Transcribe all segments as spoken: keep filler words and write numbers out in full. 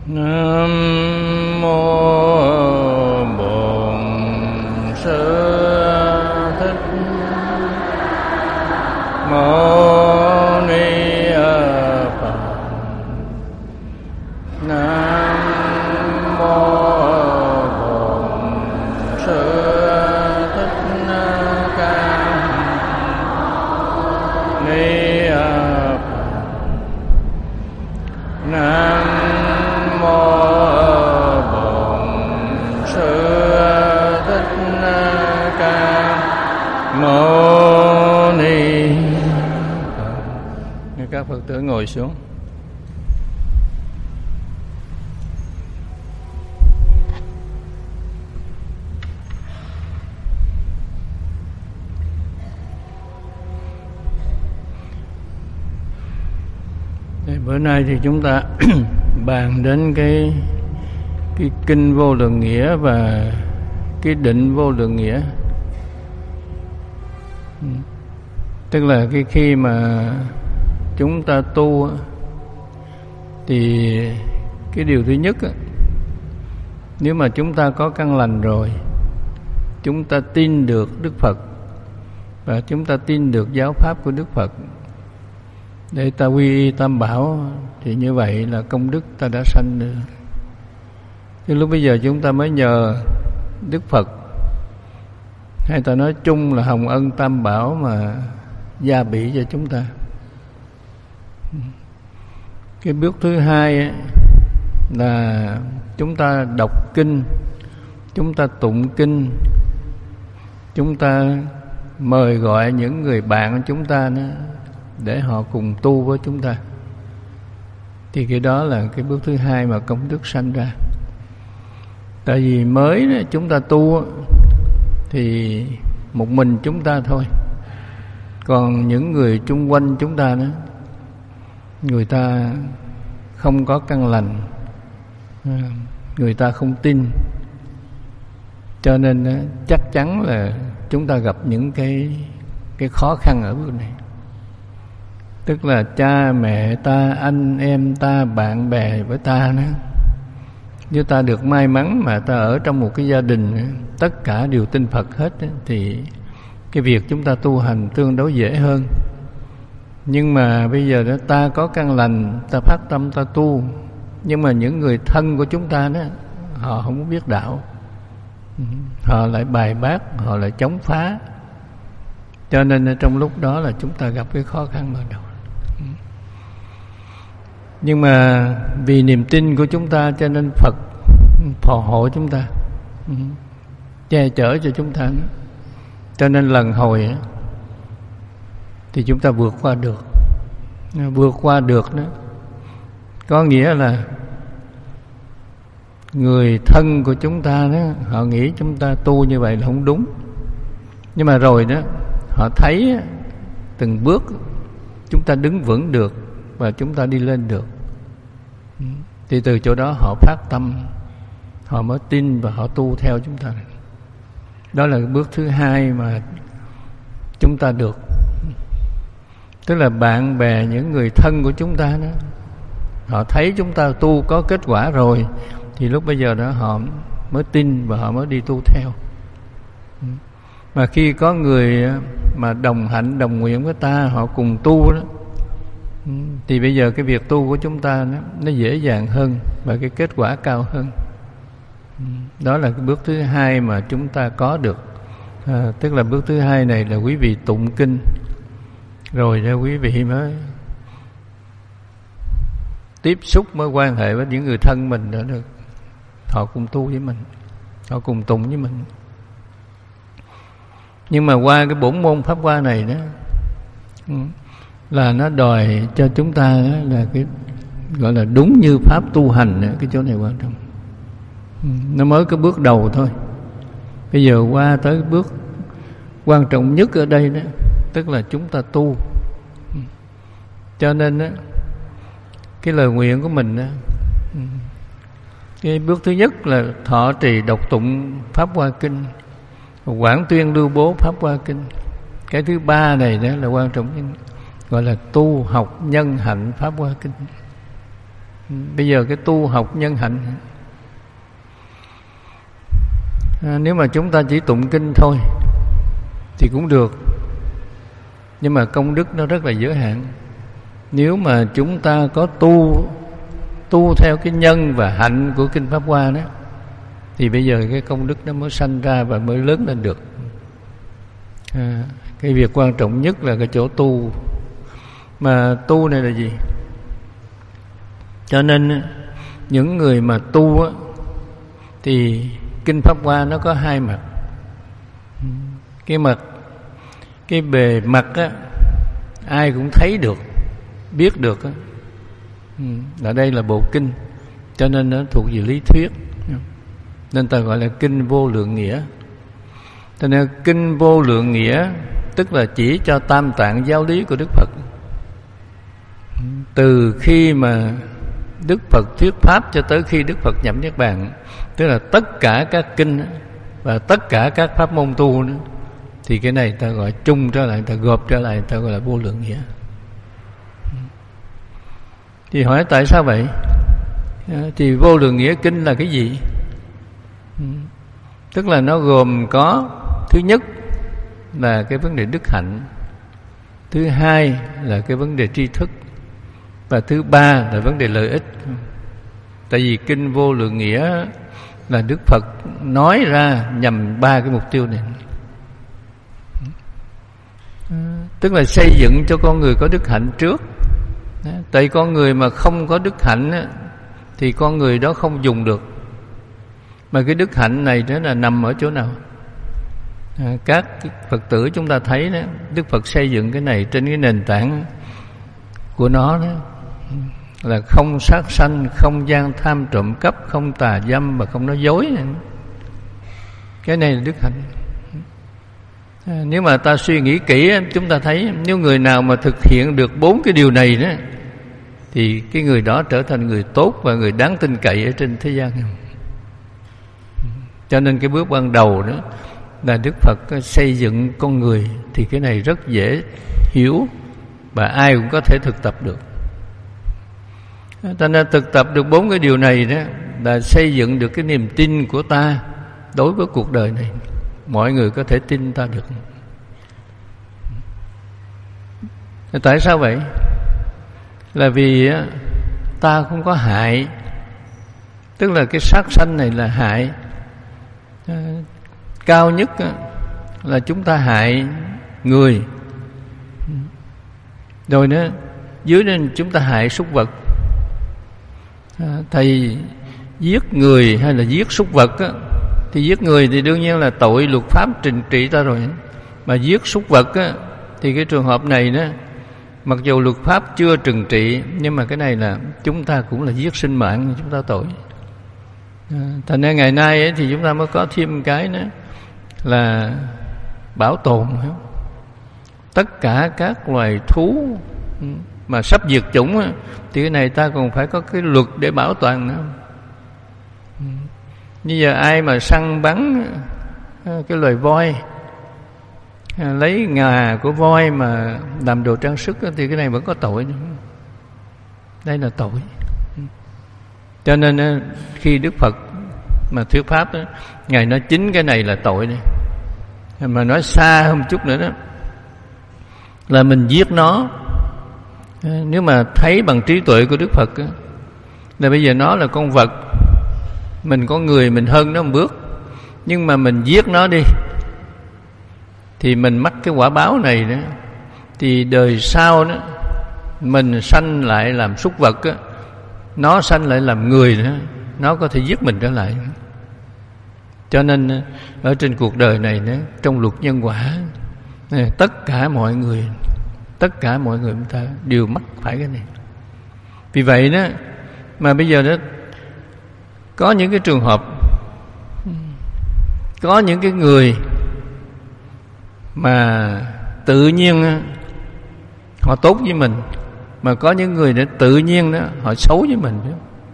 Nam mô Bổn Sư Thích Mâu Ni Phật. Nam mô Bổn Sư Thích Ca Ni Phật. Nam Mâu Ni Phật. Các Phật tử ngồi xuống. Bữa nay thì chúng ta bàn đến cái cái kinh Vô Lượng Nghĩa và cái định Vô Lượng Nghĩa. Tức là cái khi mà chúng ta tu thì cái điều thứ nhất, nếu mà chúng ta có căn lành rồi, chúng ta tin được Đức Phật và chúng ta tin được giáo pháp của Đức Phật để ta quy y Tam Bảo, thì như vậy là công đức ta đã sanh được. Chứ lúc bây giờ chúng ta mới nhờ Đức Phật, hay ta nói chung là hồng ân Tam Bảo mà gia bị cho chúng ta. Cái bước thứ hai là chúng ta đọc kinh, chúng ta tụng kinh, chúng ta mời gọi những người bạn của chúng ta nữa để họ cùng tu với chúng ta. Thì cái đó là cái bước thứ hai mà công đức sanh ra. Tại vì mới chúng ta tu thì một mình chúng ta thôi, còn những người chung quanh chúng ta nữa, người ta không có căn lành, người ta không tin, cho nên chắc chắn là chúng ta gặp những cái cái khó khăn ở bước này. Tức là cha mẹ ta, anh em ta, bạn bè với ta nữa, nếu ta được may mắn mà ta ở trong một cái gia đình tất cả đều tin Phật hết, thì cái việc chúng ta tu hành tương đối dễ hơn. Nhưng mà bây giờ đó ta có căn lành, ta phát tâm ta tu, nhưng mà những người thân của chúng ta đó, họ không biết đạo, họ lại bài bác, họ lại chống phá, cho nên trong lúc đó là chúng ta gặp cái khó khăn ban đầu. Nhưng mà vì niềm tin của chúng ta cho nên Phật phò hộ chúng ta, che chở cho chúng ta, cho nên lần hồi thì chúng ta vượt qua được. Vượt qua được đó có nghĩa là người thân của chúng ta đó, họ nghĩ chúng ta tu như vậy là không đúng, nhưng mà rồi đó họ thấy từng bước chúng ta đứng vững được và chúng ta đi lên được, thì từ chỗ đó họ phát tâm, họ mới tin và họ tu theo chúng ta. Đó là bước thứ hai mà chúng ta được. Tức là bạn bè, những người thân của chúng ta đó, họ thấy chúng ta tu có kết quả rồi, thì lúc bây giờ đó họ mới tin và họ mới đi tu theo. Mà khi có người mà đồng hạnh, đồng nguyện với ta, họ cùng tu đó, thì bây giờ cái việc tu của chúng ta nó, nó dễ dàng hơn và cái kết quả cao hơn. Đó là cái bước thứ hai mà chúng ta có được. À, tức là bước thứ hai này là quý vị tụng kinh, rồi ra quý vị mới tiếp xúc, mới quan hệ với những người thân mình đã được, họ cùng tu với mình, họ cùng tụng với mình. Nhưng mà qua cái bổn môn pháp qua này đó là nó đòi cho chúng ta là cái gọi là đúng như pháp tu hành đó. Cái chỗ này quan trọng, nó mới cái bước đầu thôi. Bây giờ qua tới bước quan trọng nhất ở đây đó, tức là chúng ta tu. Cho nên đó, cái lời nguyện của mình đó, cái bước thứ nhất là thọ trì đọc tụng pháp hoa kinh, quảng tuyên lưu bố pháp hoa kinh. Cái thứ ba này đó là quan trọng nhất, gọi là tu học nhân hạnh pháp hoa kinh. Bây giờ cái tu học nhân hạnh, à, nếu mà chúng ta chỉ tụng kinh thôi thì cũng được, nhưng mà công đức nó rất là giới hạn. Nếu mà chúng ta có tu tu theo cái nhân và hạnh của kinh Pháp Hoa đó, thì bây giờ cái công đức nó mới sanh ra và mới lớn lên được. À, cái việc quan trọng nhất là cái chỗ tu. Mà tu này là gì? Cho nên những người mà tu á, thì kinh Pháp Hoa nó có hai mặt. Cái mặt cái bề mặt á, ai cũng thấy được, biết được á, ở đây là bộ kinh, cho nên nó thuộc về lý thuyết, nên ta gọi là kinh vô lượng nghĩa. Cho nên kinh vô lượng nghĩa tức là chỉ cho tam tạng giáo lý của Đức Phật. Từ khi mà Đức Phật thuyết pháp cho tới khi Đức Phật nhập niết bàn, tức là tất cả các kinh và tất cả các pháp môn tu nữa, thì cái này ta gọi chung trở lại, ta gộp trở lại, ta gọi là vô lượng nghĩa. Thì hỏi tại sao vậy? Thì vô lượng nghĩa kinh là cái gì? Tức là nó gồm có, thứ nhất là cái vấn đề đức hạnh, thứ hai là cái vấn đề tri thức, và thứ ba là vấn đề lợi ích. Tại vì kinh vô lượng nghĩa là Đức Phật nói ra nhằm ba cái mục tiêu này. Tức là xây dựng cho con người có đức hạnh trước. Tại con người mà không có đức hạnh thì con người đó không dùng được. Mà cái đức hạnh này đó là nằm ở chỗ nào? À, các Phật tử chúng ta thấy đó, Đức Phật xây dựng cái này trên cái nền tảng của nó đó, là không sát sanh, không gian tham trộm cắp, không tà dâm và không nói dối. Cái này là đức hạnh. À, nếu mà ta suy nghĩ kỹ, chúng ta thấy nếu người nào mà thực hiện được bốn cái điều này đó, thì cái người đó trở thành người tốt và người đáng tin cậy ở trên thế gian. Cho nên cái bước ban đầu đó là Đức Phật xây dựng con người, thì cái này rất dễ hiểu và ai cũng có thể thực tập được. Cho nên thực tập được bốn cái điều này đó là xây dựng được cái niềm tin của ta đối với cuộc đời này. Mọi người có thể tin ta được. Tại sao vậy? Là vì ta không có hại. Tức là cái sát sanh này là hại. Cao nhất là chúng ta hại người, rồi nữa dưới nên chúng ta hại súc vật. Thầy giết người hay là giết súc vật á, thì giết người thì đương nhiên là tội luật pháp trừng trị ta rồi. Mà giết súc vật á, thì cái trường hợp này đó, mặc dù luật pháp chưa trừng trị, nhưng mà cái này là chúng ta cũng là giết sinh mạng, chúng ta tội. Thành ra ngày nay ấy, thì chúng ta mới có thêm cái nữa là bảo tồn tất cả các loài thú mà sắp diệt chủng ấy, thì cái này ta còn phải có cái luật để bảo toàn nữa. Như giờ ai mà săn bắn cái loài voi, lấy ngà của voi mà làm đồ trang sức, thì cái này vẫn có tội. Đây là tội. Cho nên khi Đức Phật mà thuyết pháp đó, Ngài nói chính cái này là tội này. Mà nói xa hơn chút nữa đó, là mình giết nó. Nếu mà thấy bằng trí tuệ của Đức Phật đó, là bây giờ nó là con vật, mình có người mình hơn nó một bước, nhưng mà mình giết nó đi thì mình mắc cái quả báo này đó. Thì đời sau đó mình sanh lại làm súc vật đó, nó sanh lại làm người nữa, nó có thể giết mình trở lại. Cho nên ở trên cuộc đời này đó, trong luật nhân quả, tất cả mọi người tất cả mọi người chúng ta đều mắc phải cái này. Vì vậy đó mà bây giờ đó có những cái trường hợp, có những cái người mà tự nhiên họ tốt với mình, mà có những người để tự nhiên đó họ xấu với mình.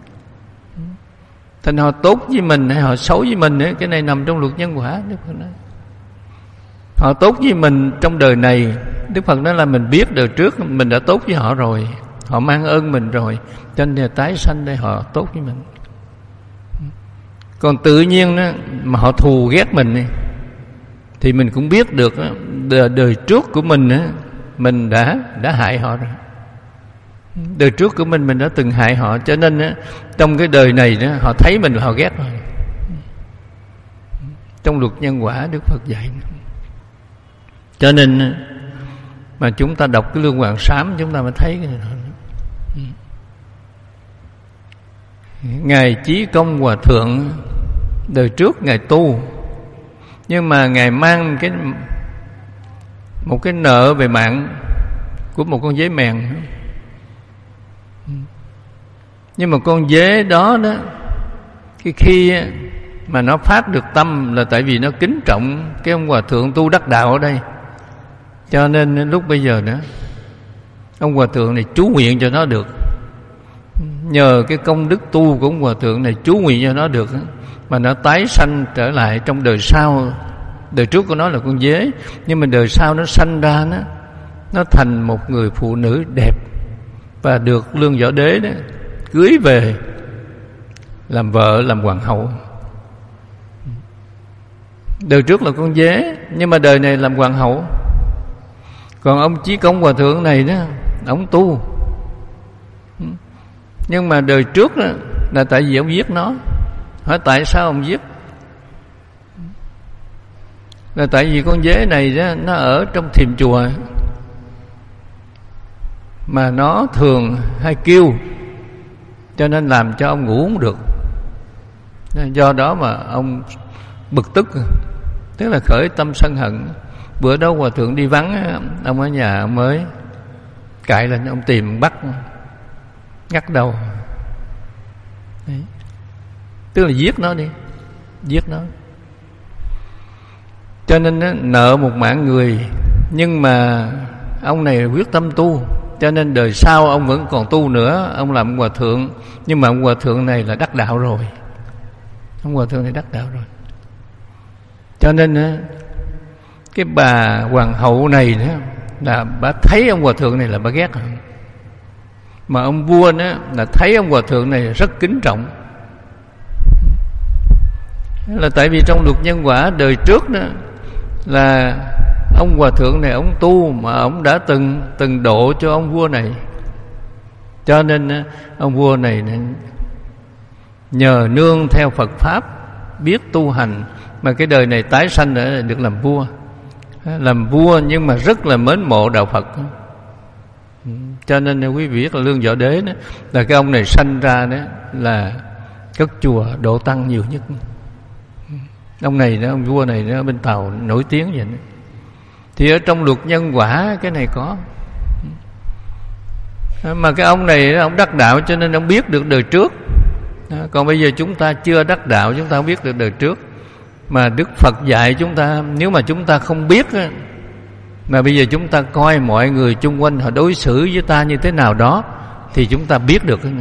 Thành họ tốt với mình hay họ xấu với mình ấy, cái này nằm trong luật nhân quả. Đức Phật nói họ tốt với mình trong đời này, Đức Phật nói là mình biết đời trước mình đã tốt với họ rồi, họ mang ơn mình rồi, cho nên là tái sanh để họ tốt với mình. Còn tự nhiên đó, mà họ thù ghét mình này, thì mình cũng biết được đó, đời, đời trước của mình đó, mình đã đã hại họ rồi. Đời trước của mình mình đã từng hại họ, cho nên đó, trong cái đời này đó, họ thấy mình họ ghét rồi. Trong luật nhân quả Đức Phật dạy. Cho nên mà chúng ta đọc cái Lương Hoàng Sám, chúng ta mới thấy cái này thôi. Ngài Chí Công Hòa Thượng đời trước Ngài tu, nhưng mà Ngài mang cái một cái nợ về mạng của một con dế mèn. Nhưng mà con dế đó đó, cái khi mà nó phát được tâm là tại vì nó kính trọng cái ông Hòa Thượng tu đắc đạo ở đây. Cho nên lúc bây giờ nữa, ông Hòa Thượng này chú nguyện cho nó được. Nhờ cái công đức tu của ông Hòa Thượng này chú nguyện cho nó được, mà nó tái sanh trở lại trong đời sau. Đời trước của nó là con dế, nhưng mà đời sau nó sanh ra nó, nó thành một người phụ nữ đẹp, và được Lương Võ Đế đó cưới về làm vợ, làm hoàng hậu. Đời trước là con dế, nhưng mà đời này làm hoàng hậu. Còn ông Chí Công Hòa Thượng này đó, ông tu, nhưng mà đời trước đó, là tại vì ông giết nó. Hỏi tại sao ông giết? Là tại vì con dế này đó, nó ở trong thiềm chùa, mà nó thường hay kêu, cho nên làm cho ông ngủ không được. Do đó mà ông bực tức, tức là khởi tâm sân hận. Bữa đó Hòa Thượng đi vắng, ông ở nhà ông mới cãi lên, ông tìm bắt ngắt đầu. Đấy. Tức là giết nó đi, giết nó. Cho nên đó, nợ một mạng người, nhưng mà ông này quyết tâm tu, cho nên đời sau ông vẫn còn tu nữa. Ông làm ông Hòa Thượng, nhưng mà ông Hòa Thượng này là đắc đạo rồi. Ông Hòa Thượng này đắc đạo rồi. Cho nên đó, cái bà hoàng hậu này đó, là bà thấy ông Hòa Thượng này là bà ghét rồi. Mà ông vua đó là thấy ông Hòa Thượng này rất kính trọng. Là tại vì trong luật nhân quả đời trước đó, là ông Hòa Thượng này ông tu, mà ông đã từng từng độ cho ông vua này. Cho nên ông vua này nhờ nương theo Phật Pháp, biết tu hành, mà cái đời này tái sanh để được làm vua. Làm vua nhưng mà rất là mến mộ đạo Phật. Cho nên quý vị biết là Lương Võ Đế đó, là cái ông này sanh ra đó là cất chùa độ tăng nhiều nhất. Ông này đó, ông vua này đó, bên Tàu nổi tiếng vậy đó. Thì ở trong luật nhân quả cái này có. Mà cái ông này ông đắc đạo, cho nên ông biết được đời trước. Còn bây giờ chúng ta chưa đắc đạo, chúng ta không biết được đời trước. Mà Đức Phật dạy chúng ta, nếu mà chúng ta không biết, mà bây giờ chúng ta coi mọi người chung quanh họ đối xử với ta như thế nào đó, thì chúng ta biết được cái này.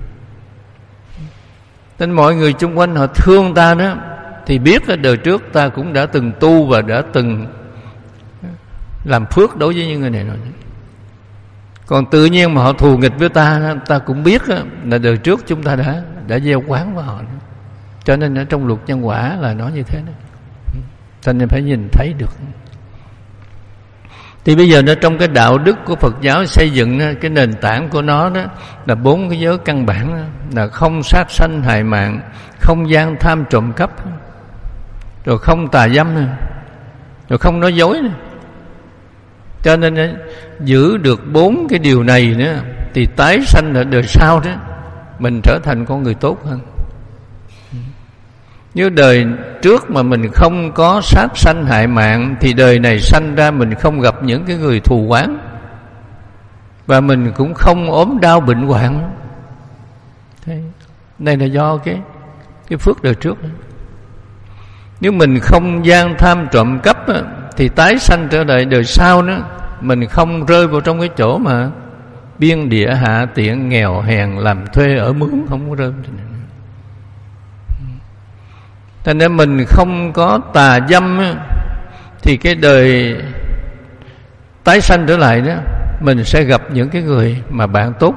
Nên mọi người chung quanh họ thương ta đó, thì biết là đời trước ta cũng đã từng tu và đã từng làm phước đối với những người này rồi. Còn tự nhiên mà họ thù nghịch với ta, ta cũng biết là đời trước chúng ta đã đã gieo oán với họ. Cho nên ở trong luật nhân quả là nó như thế đó. Cho nên phải nhìn thấy được. Thì bây giờ nó trong cái đạo đức của Phật giáo xây dựng, cái nền tảng của nó đó là bốn cái giới căn bản đó, là không sát sanh hại mạng, không gian tham trộm cắp, rồi không tà dâm, rồi không nói dối. Cho nên giữ được bốn cái điều này nữa, thì tái sanh ở đời sau đó mình trở thành con người tốt hơn. Nếu đời trước mà mình không có sát sanh hại mạng, thì đời này sanh ra mình không gặp những cái người thù oán, và mình cũng không ốm đau bệnh hoạn. Thế đây là do cái cái phước đời trước đó. Nếu mình không gian tham trộm cắp đó, thì tái sanh trở lại đời sau đó mình không rơi vào trong cái chỗ mà biên địa hạ tiện, nghèo hèn, làm thuê ở mướn, không có rơi vào. Thành nên mình không có tà dâm, thì cái đời tái sanh trở lại đó mình sẽ gặp những cái người mà bạn tốt.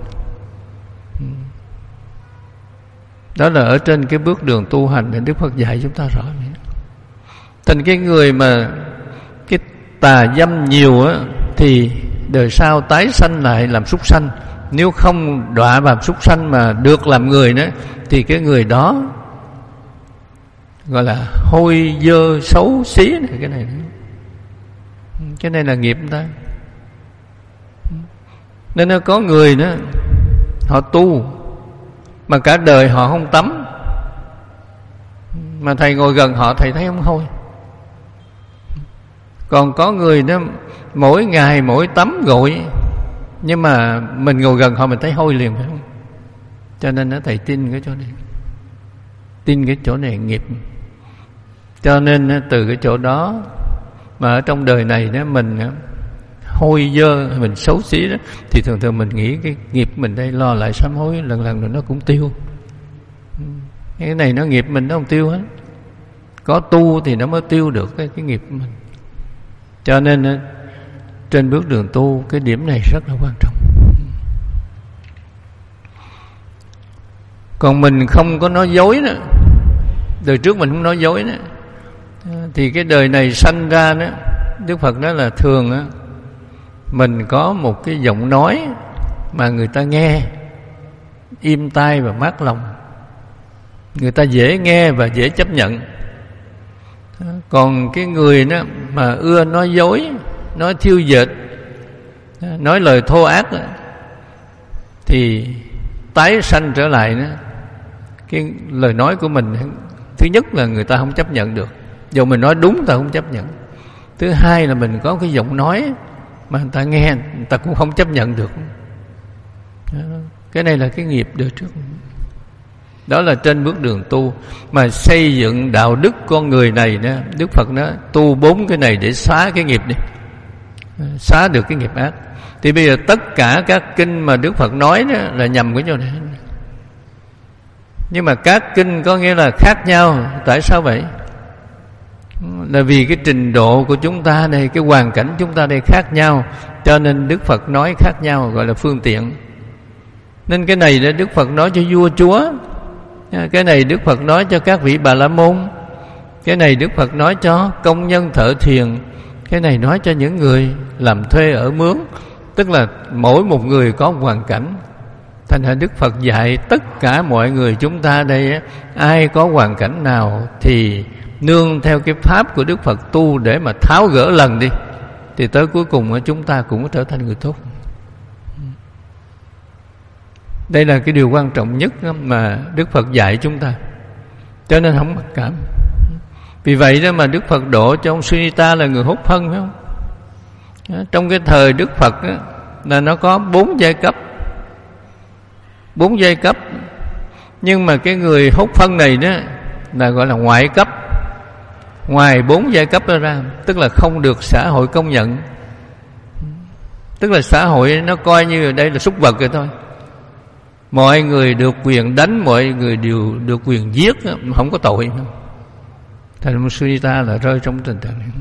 Đó là ở trên cái bước đường tu hành thì Đức Phật dạy chúng ta rõ. Thành cái người mà cái tà dâm nhiều á, thì đời sau tái sanh lại làm súc sanh. Nếu không đọa vào súc sanh mà được làm người nữa, thì cái người đó gọi là hôi dơ xấu xí này. Cái này cái này là nghiệp người ta. Nên nó có người đó, họ tu mà cả đời họ không tắm, mà thầy ngồi gần họ thầy thấy không hôi. Còn có người đó mỗi ngày mỗi tắm gội, nhưng mà mình ngồi gần họ mình thấy hôi liền, phải không? Cho nên đó, thầy tin cái chỗ này, tin cái chỗ này nghiệp. Cho nên từ cái chỗ đó mà ở trong đời này đó mình hôi dơ, mình xấu xí đó, thì thường thường mình nghĩ cái nghiệp mình đây lo lại sám hối lần lần rồi nó cũng tiêu. Cái này nó nghiệp mình nó không tiêu hết. Có tu thì nó mới tiêu được cái, cái nghiệp của mình. Cho nên trên bước đường tu cái điểm này rất là quan trọng. Còn mình không có nói dối đó, đời trước mình không nói dối đó, thì cái đời này sanh ra đó, Đức Phật nói là thường đó, mình có một cái giọng nói mà người ta nghe im tai và mát lòng, người ta dễ nghe và dễ chấp nhận. Còn cái người đó mà ưa nói dối, nói thiêu dệt, nói lời thô ác đó, thì tái sanh trở lại đó, cái lời nói của mình thứ nhất là người ta không chấp nhận được, dù mình nói đúng ta không chấp nhận. Thứ hai là mình có cái giọng nói mà người ta nghe người ta cũng không chấp nhận được. Cái này là cái nghiệp đời trước. Đó là trên bước đường tu mà xây dựng đạo đức con người này đó, Đức Phật nói tu bốn cái này để xóa cái nghiệp đi, xóa được cái nghiệp ác. Thì bây giờ tất cả các kinh mà Đức Phật nói đó là nhằm cái chỗ này. Nhưng mà các kinh có nghĩa là khác nhau. Tại sao vậy? Là vì cái trình độ của chúng ta đây, cái hoàn cảnh chúng ta đây khác nhau, cho nên Đức Phật nói khác nhau, gọi là phương tiện. Nên cái này là Đức Phật nói cho vua chúa, cái này Đức Phật nói cho các vị Bà La Môn, cái này Đức Phật nói cho công nhân thợ thuyền, cái này nói cho những người làm thuê ở mướn. Tức là mỗi một người có một hoàn cảnh. Thành ra Đức Phật dạy tất cả mọi người chúng ta đây, ai có hoàn cảnh nào thì nương theo cái pháp của Đức Phật tu để mà tháo gỡ lần đi, thì tới cuối cùng chúng ta cũng trở thành người tốt. Đây là cái điều quan trọng nhất mà Đức Phật dạy chúng ta. Cho nên không mặc cảm. Vì vậy đó mà Đức Phật độ cho ông Sunita là người hút phân, phải không? Trong cái thời Đức Phật đó, là nó có bốn giai cấp. Bốn giai cấp. Nhưng mà cái người hút phân này đó là gọi là ngoại cấp. Ngoài bốn giai cấp đó ra, tức là không được xã hội công nhận. Tức là xã hội nó coi như đây là súc vật rồi thôi. Mọi người được quyền đánh, mọi người đều được quyền giết, không có tội. Thành một Sunita là rơi trong tình trạng này.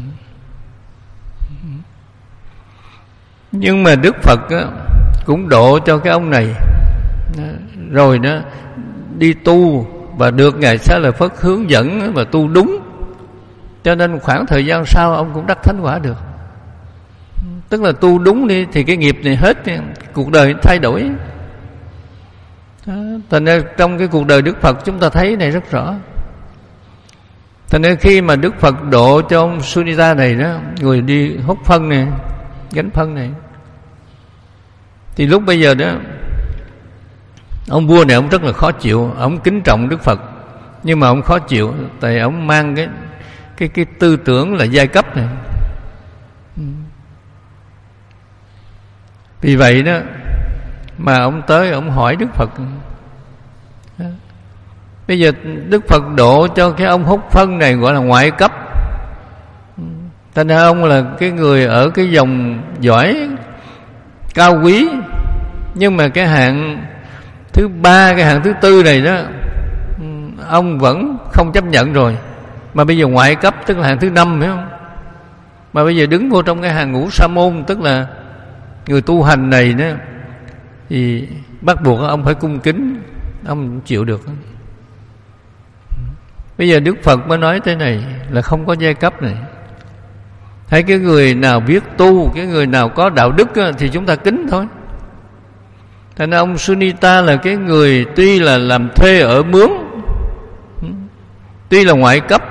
Nhưng mà Đức Phật á, cũng độ cho cái ông này, rồi đó đi tu và được Ngài Xá Lợi Phất hướng dẫn và tu đúng. Cho nên khoảng thời gian sau ông cũng đắc thánh quả được. Tức là tu đúng đi thì cái nghiệp này hết, cuộc đời thay đổi. Thành ra trong cái cuộc đời Đức Phật chúng ta thấy này rất rõ. Thành ra khi mà Đức Phật độ cho ông Sunita này đó, người đi hút phân này, gánh phân này, thì lúc bây giờ đó ông vua này ông rất là khó chịu. Ông kính trọng Đức Phật, nhưng mà ông khó chịu, tại ông mang cái cái cái tư tưởng là giai cấp này. Vì vậy đó mà ông tới ông hỏi Đức Phật. Bây giờ Đức Phật độ cho cái ông hút phân này gọi là ngoại cấp. Thành ra ông là cái người ở cái dòng giỏi cao quý, nhưng mà cái hạng thứ ba, cái hạng thứ tư này đó ông vẫn không chấp nhận rồi. Mà bây giờ ngoại cấp tức là hạng thứ năm, phải không? Mà bây giờ đứng vô trong cái hàng ngũ sa môn, tức là người tu hành này đó thì bắt buộc ông phải cung kính, ông chịu được. Bây giờ Đức Phật mới nói thế này là không có giai cấp này. Thấy cái người nào biết tu, cái người nào có đạo đức thì chúng ta kính thôi. Thành ra ông Sunita là cái người tuy là làm thuê ở mướn, tuy là ngoại cấp,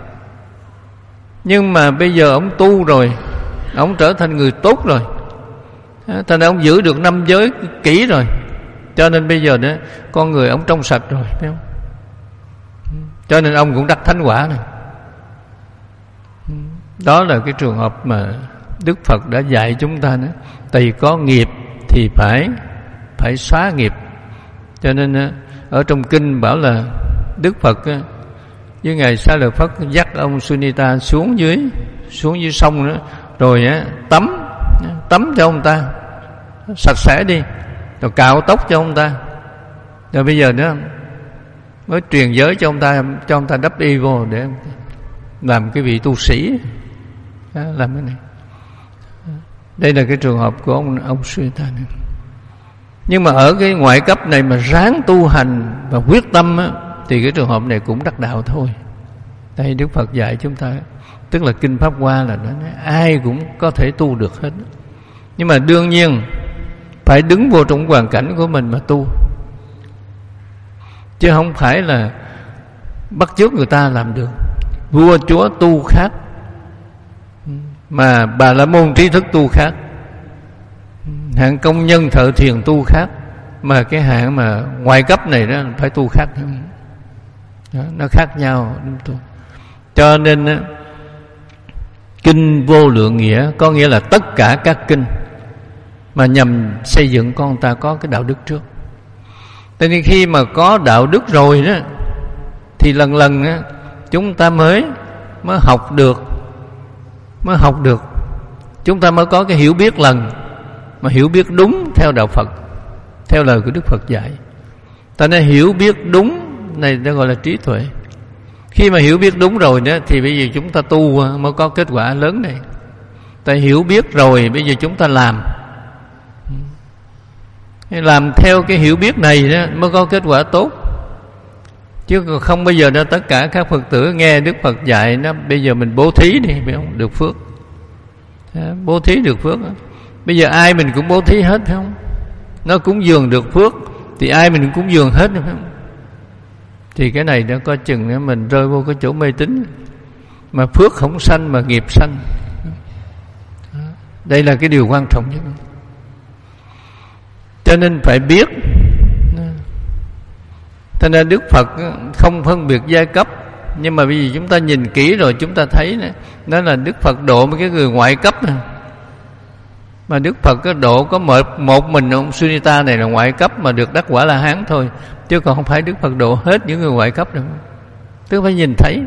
nhưng mà bây giờ ông tu rồi, ông trở thành người tốt rồi. Thành ra ông giữ được năm giới kỹ rồi. Cho nên bây giờ đó con người ông trong sạch rồi, phải không? Cho nên ông cũng đắc thánh quả này. Đó là cái trường hợp mà Đức Phật đã dạy chúng ta đó. Tùy có nghiệp thì phải phải xóa nghiệp. Cho nên ở trong kinh bảo là Đức Phật với ngài Xá Lợi Phất dắt ông Sunita xuống dưới xuống dưới sông đó, rồi tắm tắm cho ông ta sạch sẽ đi, rồi cạo tóc cho ông ta, rồi bây giờ nữa mới truyền giới cho ông ta, cho ông ta đắp y vô để làm cái vị tu sĩ. Đó, làm cái này. Đây là cái trường hợp của ông ông Sunita này. Nhưng mà ở cái ngoại cấp này mà ráng tu hành và quyết tâm á, thì cái trường hợp này cũng đắc đạo thôi. Đây Đức Phật dạy chúng ta, tức là kinh Pháp Hoa là nói ai cũng có thể tu được hết. Nhưng mà đương nhiên phải đứng vô trong hoàn cảnh của mình mà tu, chứ không phải là bắt chước người ta làm được. Vua chúa tu khác, mà Bà La Môn trí thức tu khác, hạng công nhân thợ thuyền tu khác, mà cái hạng mà ngoại cấp này đó phải tu khác. Đó, nó khác nhau. Cho nên kinh Vô Lượng Nghĩa có nghĩa là tất cả các kinh mà nhằm xây dựng con ta có cái đạo đức trước. Thế nên khi mà có đạo đức rồi đó thì lần lần đó, chúng ta mới mới học được mới học được chúng ta mới có cái hiểu biết lần, mà hiểu biết đúng theo đạo Phật, theo lời của Đức Phật dạy. Ta nên hiểu biết đúng này đã gọi là trí tuệ. Khi mà hiểu biết đúng rồi đó thì bây giờ chúng ta tu mới có kết quả lớn này. Ta hiểu biết rồi bây giờ chúng ta làm làm theo cái hiểu biết này đó mới có kết quả tốt. Chứ không bây giờ đó tất cả các Phật tử nghe Đức Phật dạy nó bây giờ mình bố thí đi, phải không? Được phước. Bố thí được phước. Bây giờ ai mình cũng bố thí hết, phải không? Nó cúng dường được phước thì ai mình cũng cúng dường hết, phải không? Thì cái này nó coi chừng mình rơi vô cái chỗ mê tín, mà phước không sanh mà nghiệp sanh. Đây là cái điều quan trọng nhất. Cho nên phải biết. Cho nên Đức Phật không phân biệt giai cấp. Nhưng mà bây giờ chúng ta nhìn kỹ rồi chúng ta thấy đó là Đức Phật độ mấy cái người ngoại cấp này. Mà Đức Phật có độ có một, một mình ông Sunita này là ngoại cấp mà được đắc quả La Hán thôi, chứ còn không phải Đức Phật độ hết những người ngoại cấp đâu. Tức phải nhìn thấy.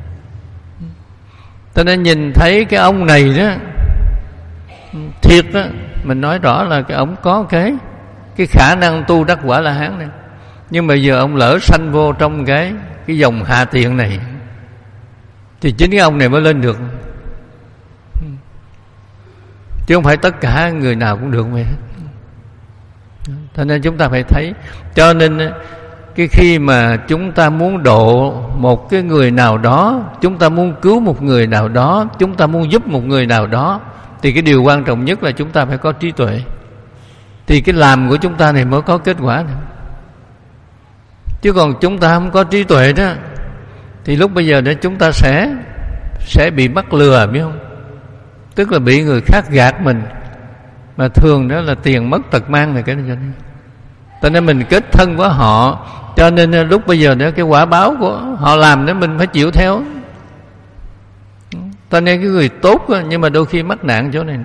Cho nên nhìn thấy cái ông này đó thiệt đó, mình nói rõ là cái ông có cái cái khả năng tu đắc quả La Hán này. Nhưng mà giờ ông lỡ sanh vô trong cái cái dòng hạ tiện này thì chính cái ông này mới lên được, chứ không phải tất cả người nào cũng được vậy hết. Cho nên chúng ta phải thấy. Cho nên cái khi mà chúng ta muốn độ một cái người nào đó, chúng ta muốn cứu một người nào đó, chúng ta muốn giúp một người nào đó, thì cái điều quan trọng nhất là chúng ta phải có trí tuệ. Thì cái làm của chúng ta này mới có kết quả này. Chứ còn chúng ta không có trí tuệ đó thì lúc bây giờ đó chúng ta sẽ sẽ bị mắc lừa, biết không? Tức là bị người khác gạt mình, mà thường đó là tiền mất tật mang này cái này. Cho nên mình kết thân với họ, cho nên lúc bây giờ đó cái quả báo của họ làm đó mình phải chịu theo. Cho nên cái người tốt đó, nhưng mà đôi khi mắc nạn chỗ này.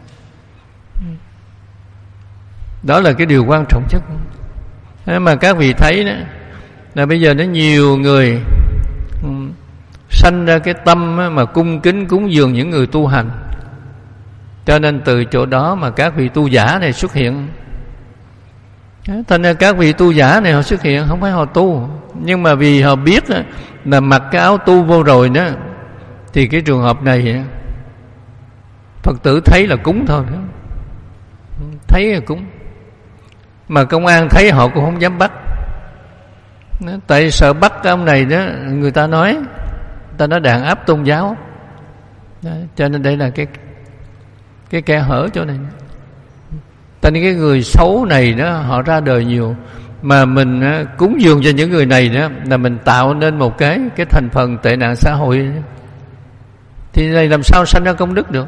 Đó là cái điều quan trọng nhất. Thế mà các vị thấy đó là bây giờ nó nhiều người sanh ra cái tâm mà cung kính cúng dường những người tu hành. Cho nên từ chỗ đó mà các vị tu giả này xuất hiện. Cho nên các vị tu giả này họ xuất hiện không phải họ tu, nhưng mà vì họ biết là mặc cái áo tu vô rồi đó, thì cái trường hợp này Phật tử thấy là cúng thôi đó. thấy cũng, mà công an thấy họ cũng không dám bắt. Tại sợ bắt cái ông này đó, người ta nói người ta nói đàn áp tôn giáo đó, cho nên đây là cái cái kẽ hở chỗ này. Tại nên cái người xấu này đó họ ra đời nhiều, mà mình cúng dường cho những người này đó là mình tạo nên một cái cái thành phần tệ nạn xã hội, thì này làm sao sanh ra công đức được.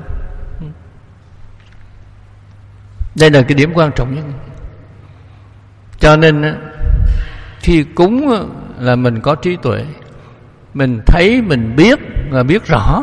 Đây là cái điểm quan trọng nhất. Cho nên khi cúng là mình có trí tuệ, mình thấy mình biết và biết rõ.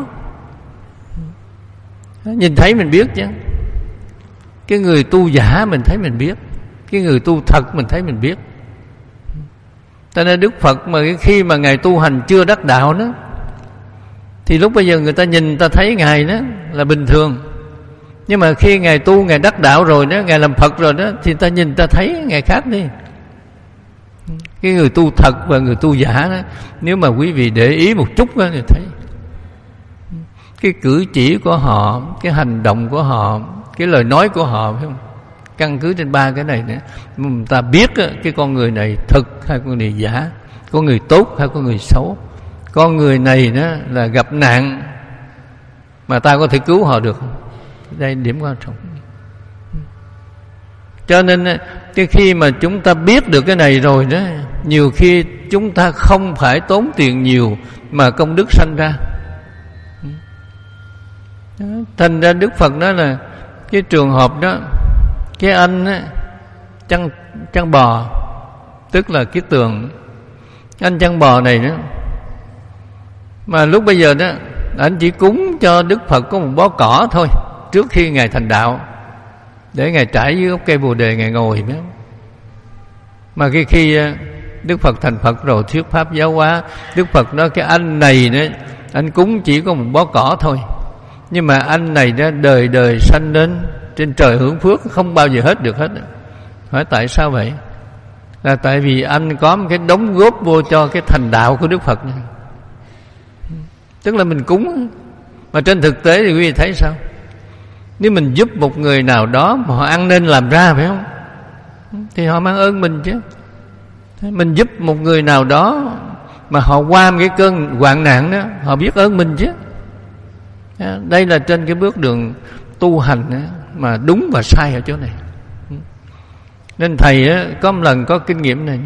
Nhìn thấy mình biết chứ. Cái người tu giả mình thấy mình biết, cái người tu thật mình thấy mình biết. Cho nên Đức Phật mà khi mà Ngài tu hành chưa đắc đạo đó, thì lúc bây giờ người ta nhìn người ta thấy Ngài đó là bình thường. Nhưng mà khi Ngài tu, Ngài đắc đạo rồi đó, Ngài làm Phật rồi đó, thì ta nhìn ta thấy Ngài khác đi. Cái người tu thật và người tu giả đó, nếu mà quý vị để ý một chút đó, thì thấy cái cử chỉ của họ, cái hành động của họ, cái lời nói của họ, phải không? Căn cứ trên ba cái này nữa, người ta biết cái con người này thực hay con người giả, con người tốt hay con người xấu. Con người này đó là gặp nạn mà ta có thể cứu họ được không? Đây là điểm quan trọng. Cho nên cái khi mà chúng ta biết được cái này rồi đó, nhiều khi chúng ta không phải tốn tiền nhiều mà công đức sanh ra. Thành ra Đức Phật nói là cái trường hợp đó, cái anh á, chăn, chăn bò, tức là cái tường, anh chăn bò này đó, mà lúc bây giờ đó anh chỉ cúng cho Đức Phật có một bó cỏ thôi trước khi Ngài thành đạo, để Ngài trải dưới gốc cây Bồ Đề Ngài ngồi. Mà khi khi Đức Phật thành Phật rồi thuyết pháp giáo hóa, Đức Phật nói cái anh này đó, anh cúng chỉ có một bó cỏ thôi, nhưng mà anh này đó đời đời sanh đến trên trời hưởng phước không bao giờ hết được hết. Hỏi tại sao vậy? Là tại vì anh có một cái đóng góp vô cho cái thành đạo của Đức Phật này. Tức là mình cúng, mà trên thực tế thì quý vị thấy sao? Nếu mình giúp một người nào đó mà họ ăn nên làm ra, phải không? Thì họ mang ơn mình chứ. Mình giúp một người nào đó mà họ qua một cái cơn hoạn nạn đó, họ biết ơn mình chứ. Đây là trên cái bước đường tu hành đó, mà đúng và sai ở chỗ này. Nên thầy á, có một lần có kinh nghiệm này,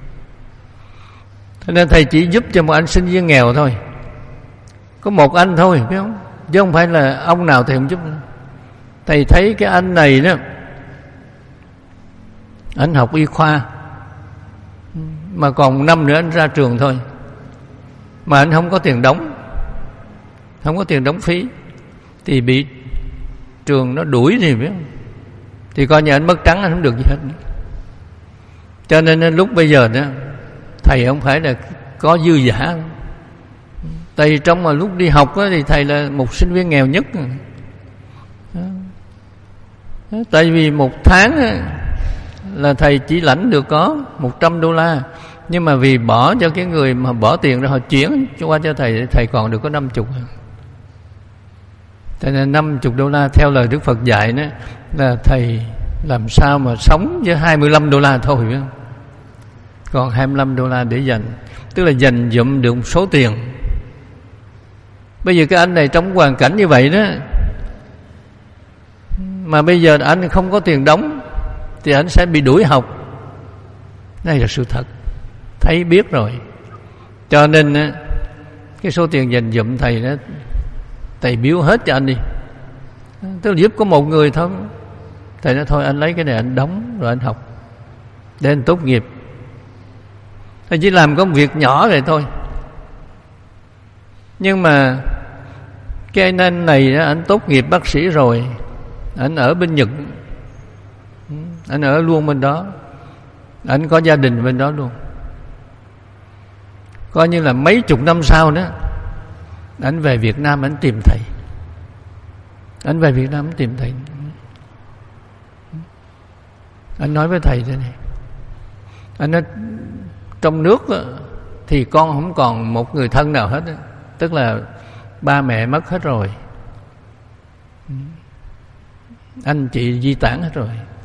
nên thầy chỉ giúp cho một anh sinh viên nghèo thôi, có một anh thôi, phải không? Chứ không phải là ông nào thầy không giúp. Thầy thấy cái anh này đó, anh học y khoa, mà còn một năm nữa anh ra trường thôi, mà anh không có tiền đóng, không có tiền đóng phí, thì bị trường nó đuổi thì biết, thì coi như anh mất trắng, anh không được gì hết. Cho nên lúc bây giờ đó, thầy không phải là có dư giả. Tại trong mà lúc đi học đó, thì thầy là một sinh viên nghèo nhất. Tại vì một tháng là thầy chỉ lãnh được có một trăm đô la, nhưng mà vì bỏ cho cái người mà bỏ tiền ra họ chuyển qua cho thầy, thầy còn được có năm chục. Cho nên năm chục đô la theo lời Đức Phật dạy đó, là thầy làm sao mà sống với hai mươi lăm đô la thôi, phải không? Còn hai mươi lăm đô la để dành, tức là dành dụm được một số tiền. Bây giờ cái anh này trong hoàn cảnh như vậy đó, mà bây giờ anh không có tiền đóng, thì anh sẽ bị đuổi học. Đây là sự thật, thấy biết rồi. Cho nên cái số tiền dành dụm thầy đó, thầy biếu hết cho anh đi, tức là giúp có một người thôi. Thầy nói thôi anh lấy cái này anh đóng rồi anh học để anh tốt nghiệp. Thầy chỉ làm có một việc nhỏ vậy thôi. Nhưng mà cái anh này anh tốt nghiệp bác sĩ rồi, anh ở bên Nhật, anh ở luôn bên đó, anh có gia đình bên đó luôn. Coi như là mấy chục năm sau đó, anh về Việt Nam anh tìm thầy. Anh về Việt Nam anh tìm thầy. Anh nói với thầy thế này, anh nói trong nước thì con không còn một người thân nào hết, tức là ba mẹ mất hết rồi, anh chị di tản hết rồi,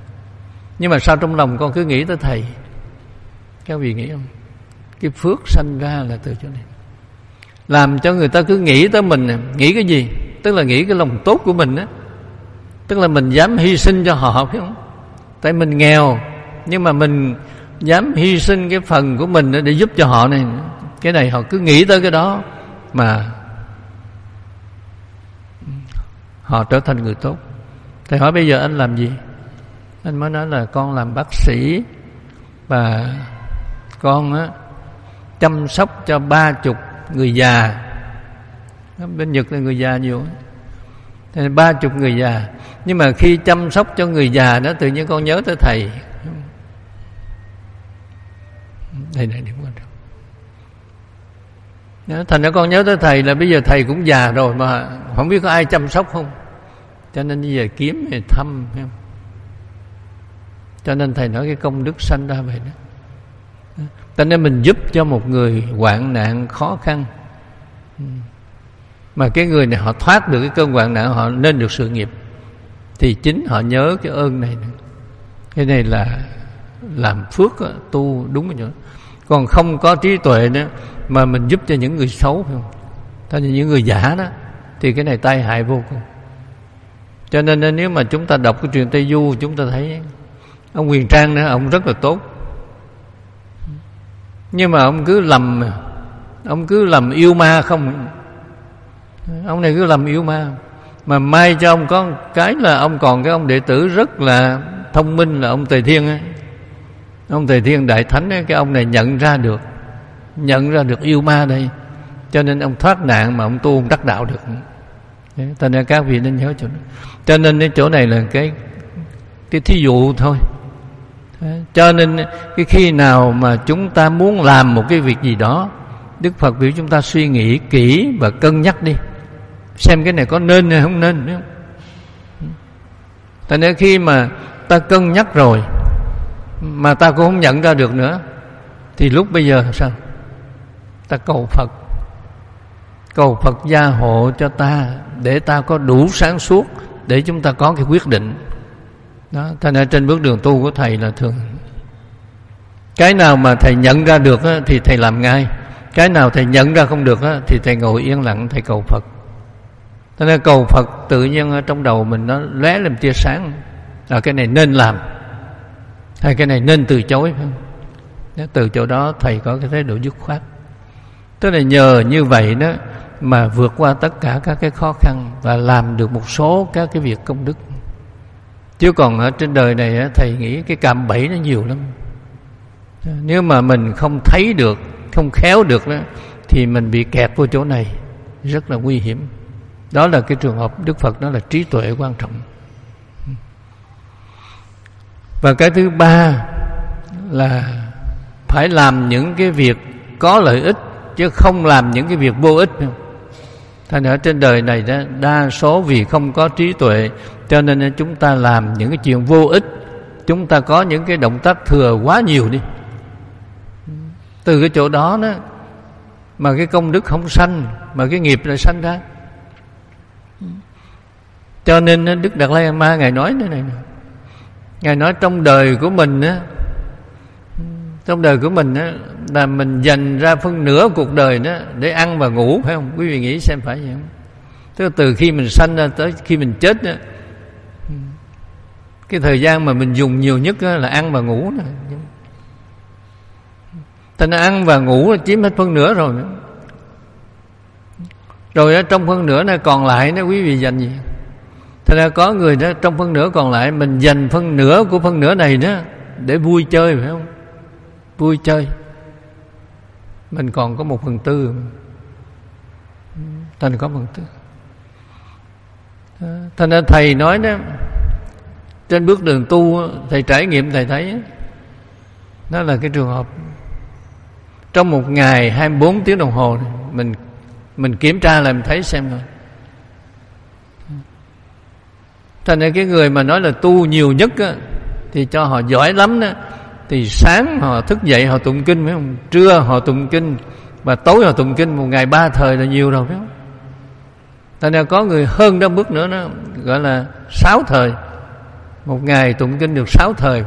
Nhưng mà sao trong lòng con cứ nghĩ tới thầy? Các vị nghĩ không? Cái phước sanh ra là từ chỗ này, làm cho người ta cứ nghĩ tới mình. Nghĩ cái gì? Tức là nghĩ cái lòng tốt của mình á. Tức là mình dám hy sinh cho họ, phải không? Tại mình nghèo, nhưng mà mình dám hy sinh cái phần của mình để giúp cho họ này. Cái này họ cứ nghĩ tới cái đó mà họ trở thành người tốt. Thầy hỏi bây giờ anh làm gì? Anh mới nói là con làm bác sĩ, và con á chăm sóc cho ba chục người già. Bên Nhật là người già nhiều, thế nên ba chục người già. Nhưng mà khi chăm sóc cho người già đó, tự nhiên con nhớ tới thầy. Đây này điểm quan trọng. Thành ra con nhớ tới thầy là bây giờ thầy cũng già rồi mà không biết có ai chăm sóc không, cho nên bây giờ kiếm để thăm, phải không? Cho nên thầy nói cái công đức sanh ra vậy đó. Cho nên mình giúp cho một người hoạn nạn khó khăn, mà cái người này họ thoát được cái cơn hoạn nạn, họ nên được sự nghiệp, thì chính họ nhớ cái ơn này. Cái này là làm phước tu đúng rồi. Nữa. Còn không có trí tuệ nữa mà mình giúp cho những người xấu, phải không? Thế nên những người giả đó thì cái này tai hại vô cùng. Cho nên nếu mà chúng ta đọc cái truyện Tây Du, chúng ta thấy ông Huyền Trang nữa, ông rất là tốt, nhưng mà ông cứ lầm, ông cứ lầm yêu ma không. Ông này cứ lầm yêu ma. Mà may cho ông có cái là ông còn cái ông đệ tử rất là thông minh, là ông Tề Thiên ấy. Ông Tề Thiên Đại Thánh ấy, cái ông này nhận ra được, nhận ra được yêu ma đây, cho nên ông thoát nạn mà ông tu ông đắc đạo được. Cho nên các vị nên nhớ chỗ đó. Cho nên cái chỗ này là cái cái thí dụ thôi. Cho nên cái khi nào mà chúng ta muốn làm một cái việc gì đó, Đức Phật biểu chúng ta suy nghĩ kỹ và cân nhắc đi, xem cái này có nên hay không nên, đúng không? Tại nên khi mà ta cân nhắc rồi mà ta cũng không nhận ra được nữa, thì lúc bây giờ sao? Ta cầu Phật, cầu Phật gia hộ cho ta, để ta có đủ sáng suốt để chúng ta có cái quyết định đó. Thành ra trên bước đường tu của thầy là thường cái nào mà thầy nhận ra được á, thì thầy làm ngay. Cái nào thầy nhận ra không được á, thì thầy ngồi yên lặng, thầy cầu Phật. Thành ra cầu Phật tự nhiên ở trong đầu mình nó lóe lên tia sáng, là cái này nên làm hay cái này nên từ chối, phải không? Từ chỗ đó thầy có cái thái độ dứt khoát. Tức là nhờ như vậy đó mà vượt qua tất cả các cái khó khăn và làm được một số các cái việc công đức. Chứ còn ở trên đời này thầy nghĩ cái cạm bẫy nó nhiều lắm. Nếu mà mình không thấy được, không khéo được đó, thì mình bị kẹt vô chỗ này, rất là nguy hiểm. Đó là cái trường hợp Đức Phật, đó là trí tuệ quan trọng. Và cái thứ ba là phải làm những cái việc có lợi ích, chứ không làm những cái việc vô ích. Thành ở trên đời này đó, đa số vì không có trí tuệ, cho nên chúng ta làm những cái chuyện vô ích. Chúng ta có những cái động tác thừa quá nhiều đi. Từ cái chỗ đó đó mà cái công đức không sanh, mà cái nghiệp lại sanh ra. Cho nên Đức Đạt Lai Ma Ngài nói thế này, Ngài nói trong đời của mình á, trong đời của mình á, là mình dành ra phân nửa cuộc đời đó để ăn và ngủ, phải không? Quý vị nghĩ xem phải vậy không? Tức là từ khi mình sanh ra tới khi mình chết đó, cái thời gian mà mình dùng nhiều nhất là ăn và ngủ nè. Thành ra ăn và ngủ chiếm hết phân nửa rồi nữa. Rồi ở trong phân nửa này còn lại đó, quý vị dành gì? Thành ra có người đó trong phân nửa còn lại, mình dành phân nửa của phân nửa này đó để vui chơi, phải không? Vui chơi. Mình còn có một phần tư, thành có phần tư. Thành ra thầy nói đó, trên bước đường tu thầy trải nghiệm, thầy thấy đó là cái trường hợp trong một ngày hai mươi bốn tiếng đồng hồ này, mình mình kiểm tra lại mình thấy xem rồi. Thành ra cái người mà nói là tu nhiều nhất á, thì cho họ giỏi lắm đó, thì sáng họ thức dậy họ tụng kinh, phải không? Trưa họ tụng kinh và tối họ tụng kinh, một ngày ba thời là nhiều rồi, phải không? Thành ra có người hơn đó bước nữa, nó gọi là sáu thời. Một ngày tụng kinh được sáu thời.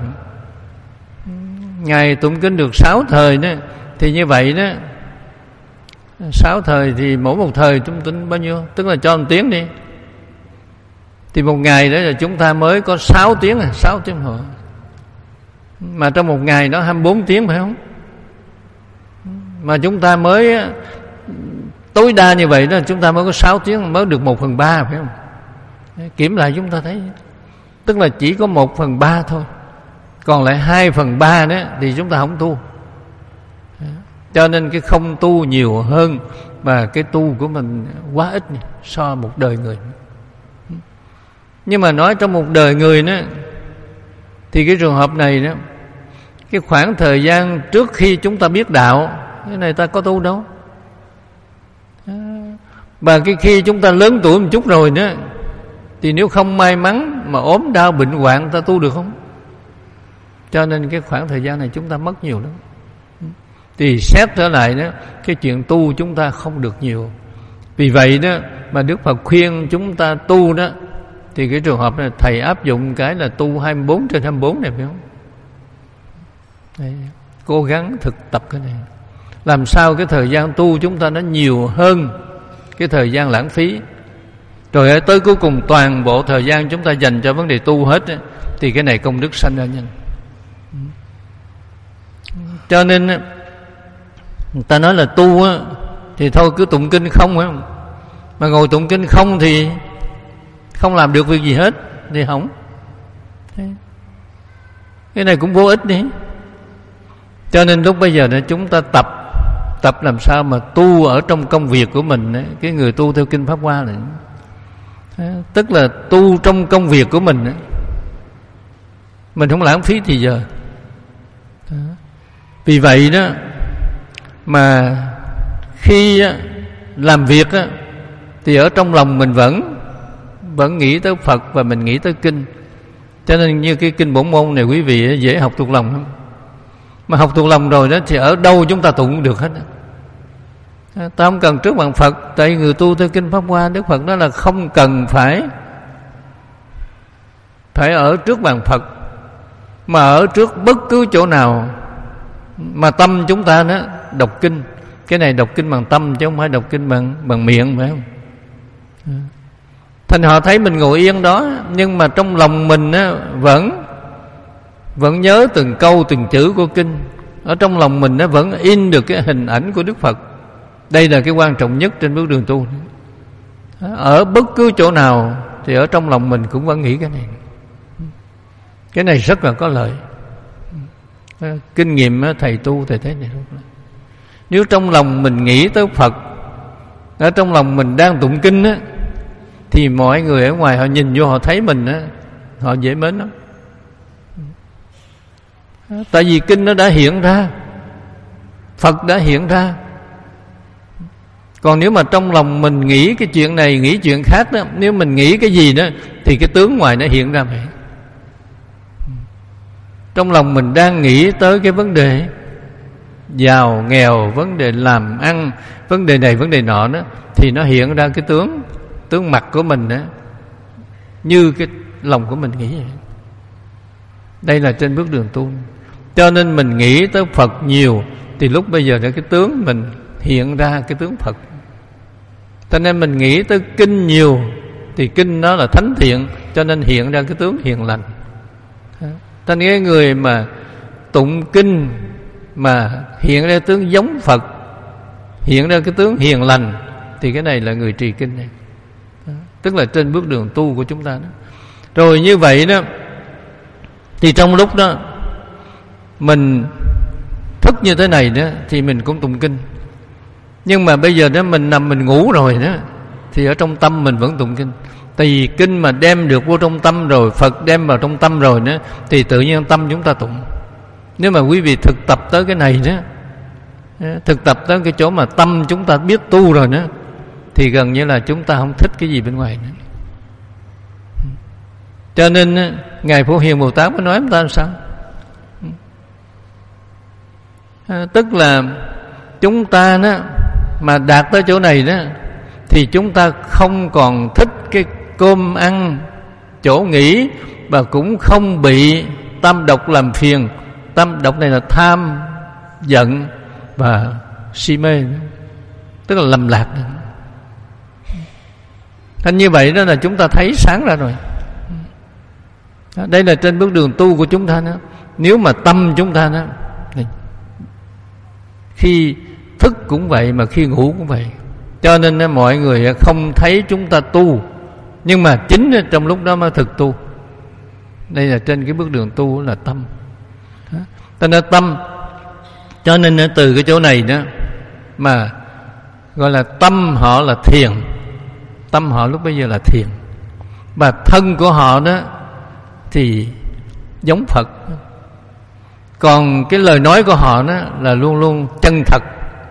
Ngày tụng kinh được sáu thời đó, thì như vậy đó, sáu thời thì mỗi một thời chúng tính bao nhiêu? Tức là cho một tiếng đi, thì một ngày đó là chúng ta mới có sáu tiếng à, sáu tiếng hồ. Mà trong một ngày nó hai mươi bốn tiếng phải không? Mà chúng ta mới tối đa như vậy đó, chúng ta mới có sáu tiếng, mới được một phần ba phải không? Kiểm lại chúng ta thấy, tức là chỉ có một phần ba thôi, còn lại hai phần ba đó thì chúng ta không tu. Cho nên cái không tu nhiều hơn, và cái tu của mình quá ít so một đời người. Nhưng mà nói trong một đời người đó, thì cái trường hợp này đó, cái khoảng thời gian trước khi chúng ta biết đạo, cái này ta có tu đâu. Và cái khi chúng ta lớn tuổi một chút rồi đó, thì nếu không may mắn mà ốm đau bệnh hoạn, ta tu được không? Cho nên cái khoảng thời gian này chúng ta mất nhiều lắm. Thì xét trở lại đó, cái chuyện tu chúng ta không được nhiều. Vì vậy đó mà Đức Phật khuyên chúng ta tu đó, thì cái trường hợp này thầy áp dụng cái là tu hai mươi bốn trên hai mươi bốn này phải không? Đấy, cố gắng thực tập cái này, làm sao cái thời gian tu chúng ta nó nhiều hơn cái thời gian lãng phí. Rồi tới cuối cùng toàn bộ thời gian chúng ta dành cho vấn đề tu hết ấy, thì cái này công đức sanh ra nhanh. Cho nên người ta nói là tu á, thì thôi cứ tụng kinh không phải không? Mà ngồi tụng kinh không thì không làm được việc gì hết thì hỏng. Cái này cũng vô ích đi. Cho nên lúc bây giờ này chúng ta tập Tập làm sao mà tu ở trong công việc của mình ấy. Cái người tu theo Kinh Pháp Hoa này, tức là tu trong công việc của mình ấy. Mình không lãng phí thì giờ. Vì vậy đó mà khi làm việc á, thì ở trong lòng mình vẫn Vẫn nghĩ tới Phật và mình nghĩ tới kinh. Cho nên như cái kinh Bổn Môn này quý vị dễ học thuộc lòng không? Mà học thuộc lòng rồi đó thì ở đâu chúng ta tụng cũng được hết. Ta không cần trước bàn Phật. Tại người tu theo Kinh Pháp Hoa, Đức Phật đó là không cần phải Phải ở trước bàn Phật, mà ở trước bất cứ chỗ nào mà tâm chúng ta đó đọc kinh. Cái này đọc kinh bằng tâm chứ không phải đọc kinh bằng, bằng miệng phải không? Thành họ thấy mình ngồi yên đó, nhưng mà trong lòng mình á, vẫn Vẫn nhớ từng câu từng chữ của kinh. Ở trong lòng mình nó vẫn in được cái hình ảnh của Đức Phật. Đây là cái quan trọng nhất trên bước đường tu. Ở bất cứ chỗ nào thì ở trong lòng mình cũng vẫn nghĩ cái này. Cái này rất là có lợi. Kinh nghiệm thầy tu thầy thấy này. Nếu trong lòng mình nghĩ tới Phật, ở trong lòng mình đang tụng kinh á, thì mọi người ở ngoài họ nhìn vô họ thấy mình á, họ dễ mến lắm. Tại vì kinh nó đã hiện ra, Phật đã hiện ra. Còn nếu mà trong lòng mình nghĩ cái chuyện này, nghĩ chuyện khác đó, nếu mình nghĩ cái gì đó thì cái tướng ngoài nó hiện ra vậy. Trong lòng mình đang nghĩ tới cái vấn đề giàu nghèo, vấn đề làm ăn, vấn đề này vấn đề nọ đó, thì nó hiện ra cái tướng Tướng mặt của mình đó, như cái lòng của mình nghĩ vậy. Đây là trên bước đường tu. Cho nên mình nghĩ tới Phật nhiều, thì lúc bây giờ cái tướng mình hiện ra cái tướng Phật. Cho nên mình nghĩ tới kinh nhiều, thì kinh đó là thánh thiện, cho nên hiện ra cái tướng hiền lành. Cho nên cái người mà tụng kinh mà hiện ra tướng giống Phật, hiện ra cái tướng hiền lành, thì cái này là người trì kinh này. Tức là trên bước đường tu của chúng ta đó. Rồi như vậy đó, thì trong lúc đó mình thức như thế này đó, thì mình cũng tụng kinh. Nhưng mà bây giờ đó mình nằm mình ngủ rồi đó, thì ở trong tâm mình vẫn tụng kinh. Tại vì kinh mà đem được vô trong tâm rồi, Phật đem vào trong tâm rồi đó, thì tự nhiên tâm chúng ta tụng. Nếu mà quý vị thực tập tới cái này đó, thực tập tới cái chỗ mà tâm chúng ta biết tu rồi đó, thì gần như là chúng ta không thích cái gì bên ngoài nữa. Cho nên Ngài Phổ Hiền Bồ Tát mới nói chúng ta làm sao? À, tức là chúng ta đó mà đạt tới chỗ này đó, thì chúng ta không còn thích cái cơm ăn, chỗ nghỉ và cũng không bị tam độc làm phiền. Tam độc này là tham, giận và si mê, tức là lầm lạc. Thành như vậy đó là chúng ta thấy sáng ra rồi. Đây là trên bước đường tu của chúng ta đó. Nếu mà tâm chúng ta đó, khi thức cũng vậy mà khi ngủ cũng vậy. Cho nên mọi người không thấy chúng ta tu, nhưng mà chính trong lúc đó mới thực tu. Đây là trên cái bước đường tu là tâm. Cho nên tâm, cho nên từ cái chỗ này đó mà gọi là tâm họ là thiền. Tâm họ lúc bây giờ là thiền. Và thân của họ đó thì giống Phật. Còn cái lời nói của họ đó là luôn luôn chân thật.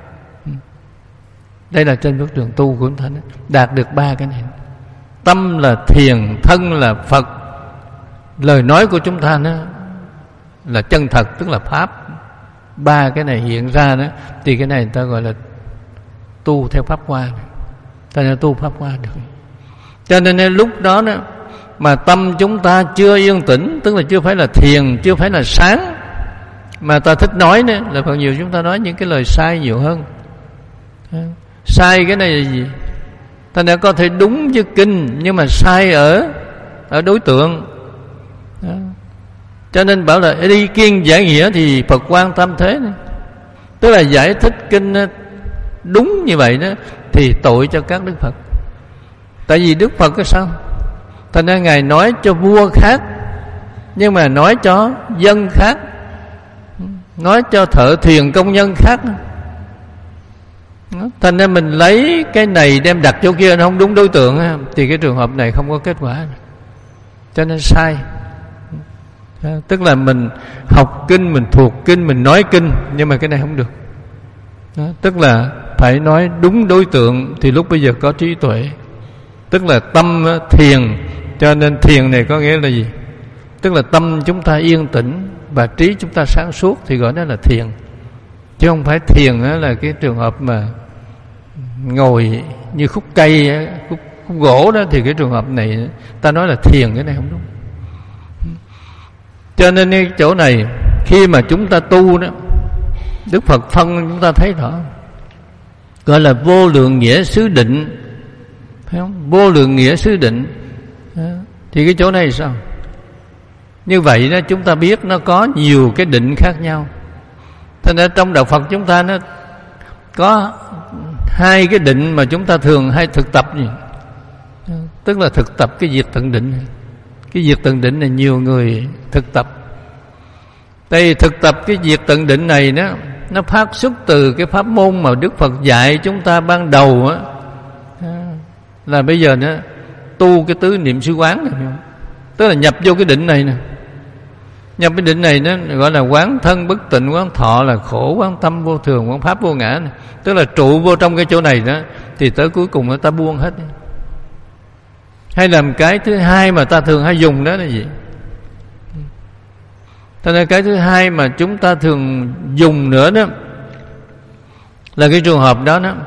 Đây là trên bước đường tu của chúng ta đó. Đạt được ba cái này. Tâm là thiền, thân là Phật. Lời nói của chúng ta đó là chân thật, tức là Pháp. Ba cái này hiện ra đó, thì cái này người ta gọi là tu theo Pháp Hoa. Ta nên tu Pháp Hoa được. Cho nên lúc đó đó mà tâm chúng ta chưa yên tĩnh, tức là chưa phải là thiền, chưa phải là sáng, mà ta thích nói nữa, là phần nhiều chúng ta nói những cái lời sai nhiều hơn. Sai cái này là gì? Ta đã có thể đúng với kinh, nhưng mà sai ở ở đối tượng. Đó. Cho nên bảo là đi kiên giải nghĩa thì Phật quan tam thế này. Tức là giải thích kinh đúng như vậy đó thì tội cho các Đức Phật. Tại vì Đức Phật cái sao? Thành ra Ngài nói cho vua khác, nhưng mà nói cho dân khác, nói cho thợ thuyền công nhân khác. Thành ra mình lấy cái này đem đặt chỗ kia nó không đúng đối tượng, thì cái trường hợp này không có kết quả. Cho nên sai. Tức là mình học kinh, mình thuộc kinh, mình nói kinh, nhưng mà cái này không được. Đó, tức là phải nói đúng đối tượng thì lúc bây giờ có trí tuệ. Tức là tâm thiền. Cho nên thiền này có nghĩa là gì? Tức là tâm chúng ta yên tĩnh và trí chúng ta sáng suốt thì gọi đó là thiền. Chứ không phải thiền là cái trường hợp mà ngồi như khúc cây, khúc, khúc gỗ đó, thì cái trường hợp này ta nói là thiền, cái này không đúng. Cho nên cái chỗ này khi mà chúng ta tu đó, Đức Phật phân chúng ta thấy rõ, gọi là vô lượng nghĩa xứ định, phải không? Vô lượng nghĩa xứ định. Đó. Thì cái chỗ này sao? Như vậy đó chúng ta biết nó có nhiều cái định khác nhau. Thế nên trong đạo Phật chúng ta nó có hai cái định mà chúng ta thường hay thực tập gì? Tức là thực tập cái diệt tận định. Cái diệt tận định này nhiều người thực tập. Đây thực tập cái diệt tận định này đó, nó phát xuất từ cái pháp môn mà Đức Phật dạy chúng ta ban đầu á, là bây giờ nó tu cái tứ niệm xứ quán này, tức là nhập vô cái định này nè. Nhập cái định này nó gọi là quán thân bất tịnh, quán thọ là khổ, quán tâm vô thường, quán pháp vô ngã này. Tức là trụ vô trong cái chỗ này đó, thì tới cuối cùng người ta buông hết. Hay làm cái thứ hai mà ta thường hay dùng đó là gì? Cho nên cái thứ hai mà chúng ta thường dùng nữa đó là cái trường hợp đó đó,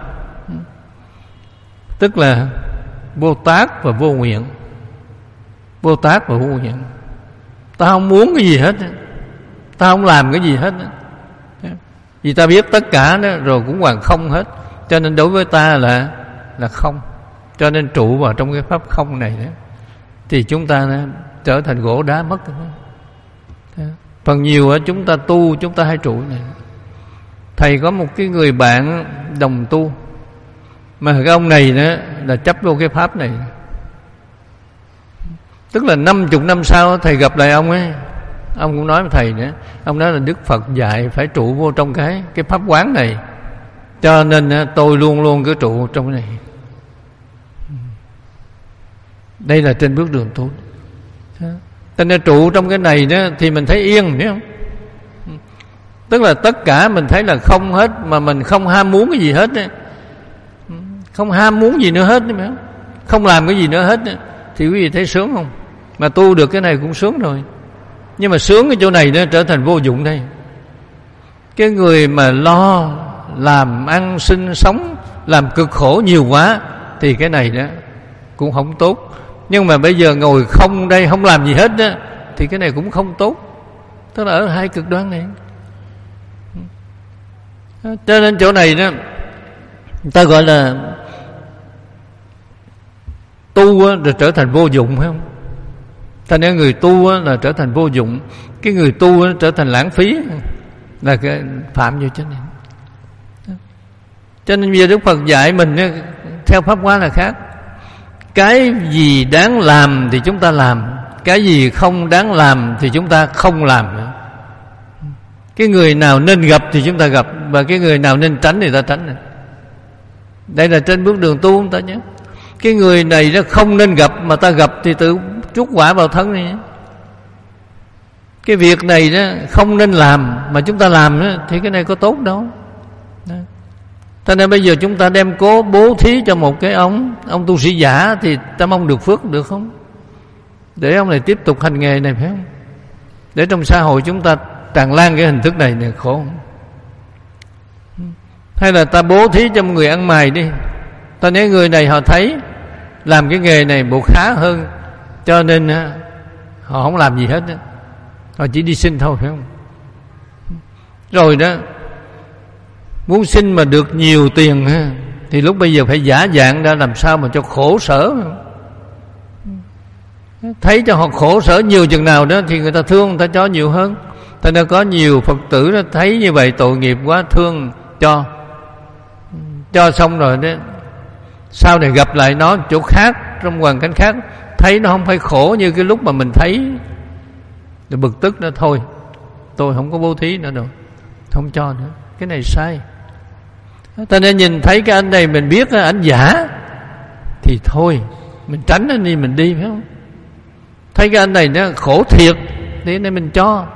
tức là vô tác và vô nguyện. Vô tác và vô nguyện. Ta không muốn cái gì hết, ta không làm cái gì hết, vì ta biết tất cả đó rồi cũng hoàn không hết. Cho nên đối với ta là là không. Cho nên trụ vào trong cái pháp không này đó, thì chúng ta trở thành gỗ đá mất. Phần nhiều ở chúng ta tu, chúng ta hay trụ này. Thầy có một cái người bạn đồng tu, mà cái ông này đó là chấp vô cái pháp này. Tức là năm chục năm sau thầy gặp lại ông ấy, ông cũng nói với thầy nữa, ông nói là Đức Phật dạy phải trụ vô trong cái cái pháp quán này, cho nên tôi luôn luôn cứ trụ trong cái này. Đây là trên bước đường tu. Cho nên trụ trong cái này đó thì mình thấy yên, hiểu không? Tức là tất cả mình thấy là không hết, mà mình không ham muốn cái gì hết, không ham muốn gì nữa hết, không làm cái gì nữa hết, thì quý vị thấy sướng không? Mà tu được cái này cũng sướng rồi. Nhưng mà sướng cái chỗ này nó trở thành vô dụng đây. Cái người mà lo làm ăn sinh sống, làm cực khổ nhiều quá, thì cái này đó cũng không tốt. Nhưng mà bây giờ ngồi không đây, không làm gì hết á, thì cái này cũng không tốt. Tức là ở hai cực đoan này. Cho nên chỗ này đó, người ta gọi là tu á, rồi trở thành vô dụng, phải không? Thành ra người tu á, là trở thành vô dụng, cái người tu á, trở thành lãng phí, là cái phạm vô chánh niệm. Cho nên bây giờ Đức Phật dạy mình á, theo pháp hóa là khác. Cái gì đáng làm thì chúng ta làm, cái gì không đáng làm thì chúng ta không làm. Cái người nào nên gặp thì chúng ta gặp, và cái người nào nên tránh thì ta tránh. Đây là trên bước đường tu, chúng ta nhớ. Cái người này nó không nên gặp, mà ta gặp thì tự trút quả vào thân này. Cái việc này đó không nên làm, mà chúng ta làm đó, thì cái này có tốt đâu. Cho nên bây giờ chúng ta đem cố bố thí cho một cái ông Ông tu sĩ giả, thì ta mong được phước được không? Để ông này tiếp tục hành nghề này, phải không? Để trong xã hội chúng ta tràn lan cái hình thức này này khổ không? Hay là ta bố thí cho một người ăn mày đi, ta nói người này họ thấy làm cái nghề này bộ khá hơn, cho nên họ không làm gì hết, họ chỉ đi xin thôi, phải không? Rồi đó, muốn xin mà được nhiều tiền thì lúc bây giờ phải giả dạng ra làm sao mà cho khổ sở. Thấy cho họ khổ sở nhiều chừng nào đó thì người ta thương, người ta cho nhiều hơn. Thế nên có nhiều Phật tử đó thấy như vậy tội nghiệp quá, thương cho cho xong rồi đó, sau này gặp lại nó chỗ khác, trong hoàn cảnh khác, thấy nó không phải khổ như cái lúc mà mình thấy, rồi bực tức nó thôi, tôi không có bố thí nữa đâu, không cho nữa. Cái này sai. Ta nên nhìn thấy cái anh này mình biết anh giả thì thôi, mình tránh anh đi, mình đi, phải không? Thấy cái anh này nó khổ thiệt thì nên mình cho.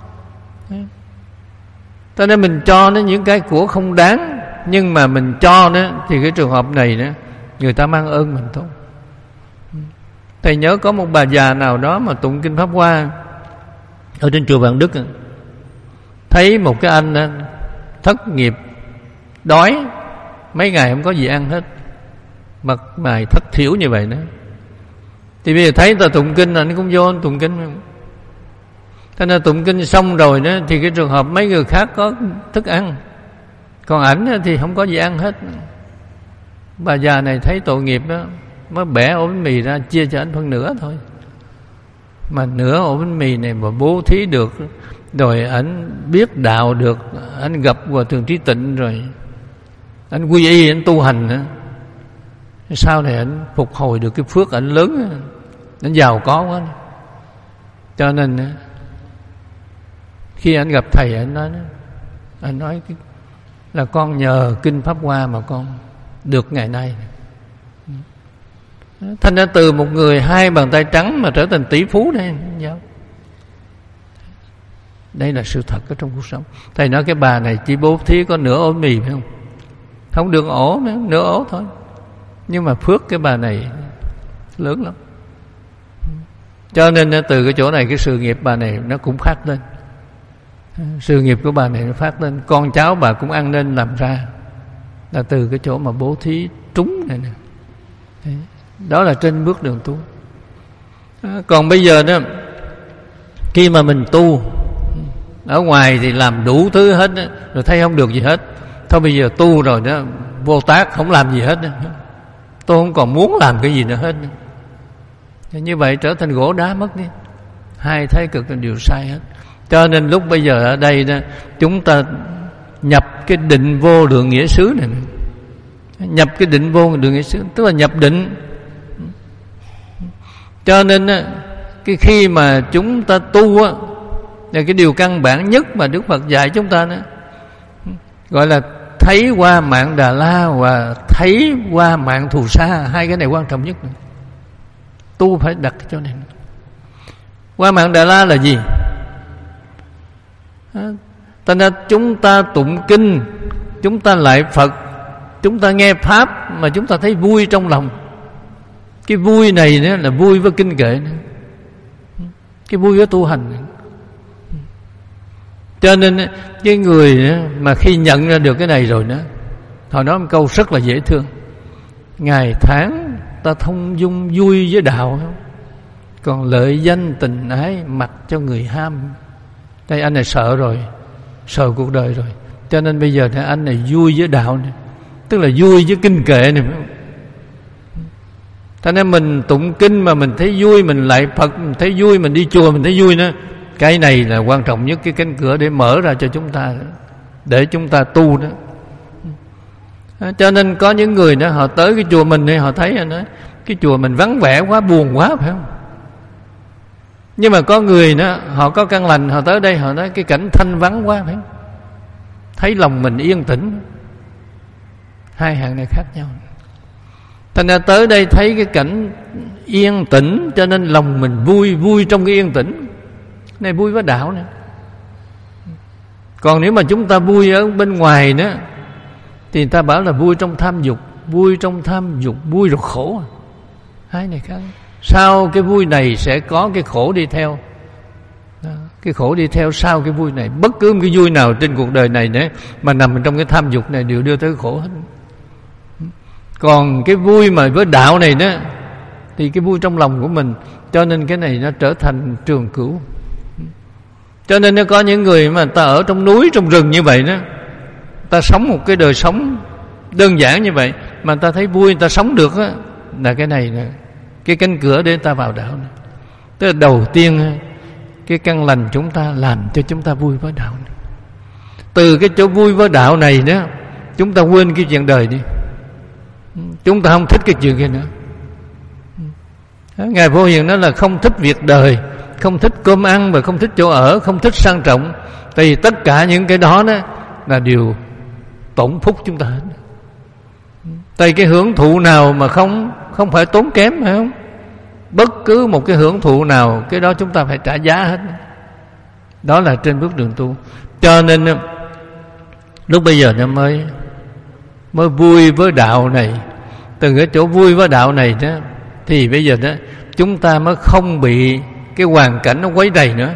Ta nên mình cho nó những cái của không đáng, nhưng mà mình cho nó thì cái trường hợp này đó, người ta mang ơn mình thôi. Thầy nhớ có một bà già nào đó mà tụng kinh Pháp Hoa ở trên chùa Vạn Đức, thấy một cái anh thất nghiệp, đói, mấy ngày không có gì ăn hết, mặt mày thất thiểu như vậy đó. Thì bây giờ thấy ta tụng kinh, anh cũng vô anh tụng kinh. Thế nên tụng kinh xong rồi đó, thì cái trường hợp mấy người khác có thức ăn, còn ảnh thì không có gì ăn hết. Bà già này thấy tội nghiệp đó, mới bẻ ổ bánh mì ra chia cho anh phân nửa thôi. Mà nửa ổ bánh mì này mà bố thí được, rồi ảnh biết đạo được, anh gặp Hòa Thượng Trí Tịnh rồi anh quy y, anh tu hành nữa, sau này anh phục hồi được cái phước ảnh lớn, anh giàu có quá. Cho nên khi anh gặp thầy, anh nói anh nói là con nhờ kinh Pháp Hoa mà con được ngày nay. Thành ra từ một người hai bàn tay trắng mà trở thành tỷ phú đây. Đây là sự thật ở trong cuộc sống. Thầy nói cái bà này chỉ bố thí có nửa ổ mì, phải không? Không được ổ nữa, nửa ổ thôi. Nhưng mà phước cái bà này lớn lắm. Cho nên từ cái chỗ này, cái sự nghiệp bà này nó cũng phát lên. Sự nghiệp của bà này nó phát lên, con cháu bà cũng ăn nên làm ra, là từ cái chỗ mà bố thí trúng này nè. Đó là trên bước đường tu. Còn bây giờ đó, khi mà mình tu ở ngoài thì làm đủ thứ hết đó, rồi thấy không được gì hết, thôi bây giờ tu rồi đó, vô tác, không làm gì hết đó. Tôi không còn muốn làm cái gì nữa hết nữa. Như vậy trở thành gỗ đá mất đi. Hai thái cực là điều sai hết. Cho nên lúc bây giờ ở đây đó, chúng ta nhập cái định vô lượng nghĩa xứ này. Nhập cái định vô lượng nghĩa xứ, tức là nhập định. Cho nên cái khi mà chúng ta tu á, là cái điều căn bản nhất mà Đức Phật dạy chúng ta đó, gọi là thấy qua mạng Đà La và thấy qua mạng Thù Sa. Hai cái này quan trọng nhất. Tu phải đặt cái chỗ này. Qua mạng Đà La là gì? Thành ra chúng ta tụng kinh, chúng ta lại Phật, chúng ta nghe Pháp mà chúng ta thấy vui trong lòng. Cái vui này nữa là vui với kinh kệ nữa. Cái vui với tu hành nữa. Cho nên cái người mà khi nhận ra được cái này rồi đó, họ nói một câu rất là dễ thương: ngày tháng ta thông dung vui với đạo, còn lợi danh tình ái mặc cho người ham. Đây anh này sợ rồi, sợ cuộc đời rồi, cho nên bây giờ này anh này vui với đạo này, tức là vui với kinh kệ này. Cho nên mình tụng kinh mà mình thấy vui, mình lại Phật mình thấy vui, mình đi chùa mình thấy vui nữa. Cái này là quan trọng nhất, cái cánh cửa để mở ra cho chúng ta, để chúng ta tu đó. Cho nên có những người đó họ tới cái chùa mình thì họ thấy nói, cái chùa mình vắng vẻ quá, buồn quá, phải không? Nhưng mà có người đó họ có căn lành, họ tới đây họ nói cái cảnh thanh vắng quá, phải không? Thấy lòng mình yên tĩnh. Hai hạng này khác nhau. Thành ra tới đây thấy cái cảnh yên tĩnh, cho nên lòng mình vui, vui trong cái yên tĩnh này, vui với đạo nữa. Còn nếu mà chúng ta vui ở bên ngoài nữa thì người ta bảo là vui trong tham dục, vui trong tham dục, vui rồi khổ. Hai này khác. Sau cái vui này sẽ có cái khổ đi theo. Đó. Cái khổ đi theo sau cái vui này. Bất cứ một cái vui nào trên cuộc đời này nữa mà nằm trong cái tham dục này đều đưa tới cái khổ hết. Còn cái vui mà với đạo này đó thì cái vui trong lòng của mình, cho nên cái này nó trở thành trường cửu. Cho nên nó có những người mà ta ở trong núi, trong rừng như vậy đó, ta sống một cái đời sống đơn giản như vậy mà ta thấy vui, ta sống được á, là cái này là cái cánh cửa để ta vào đạo này. Tức là đầu tiên cái căn lành chúng ta làm cho chúng ta vui với đạo này. Từ cái chỗ vui với đạo này đó, chúng ta quên cái chuyện đời đi. Chúng ta không thích cái chuyện kia nữa. Ngài Phổ Hiền nói là không thích việc đời, không thích cơm ăn và không thích chỗ ở, không thích sang trọng. Thì tất cả những cái đó đó là điều tổn phúc chúng ta hết. Tại cái hưởng thụ nào mà không không phải tốn kém, phải không? Bất cứ một cái hưởng thụ nào, cái đó chúng ta phải trả giá hết. Đó là trên bước đường tu. Cho nên lúc bây giờ nó mới mới vui với đạo này. Từ cái chỗ vui với đạo này đó thì bây giờ đó chúng ta mới không bị cái hoàn cảnh nó quấy rầy nữa.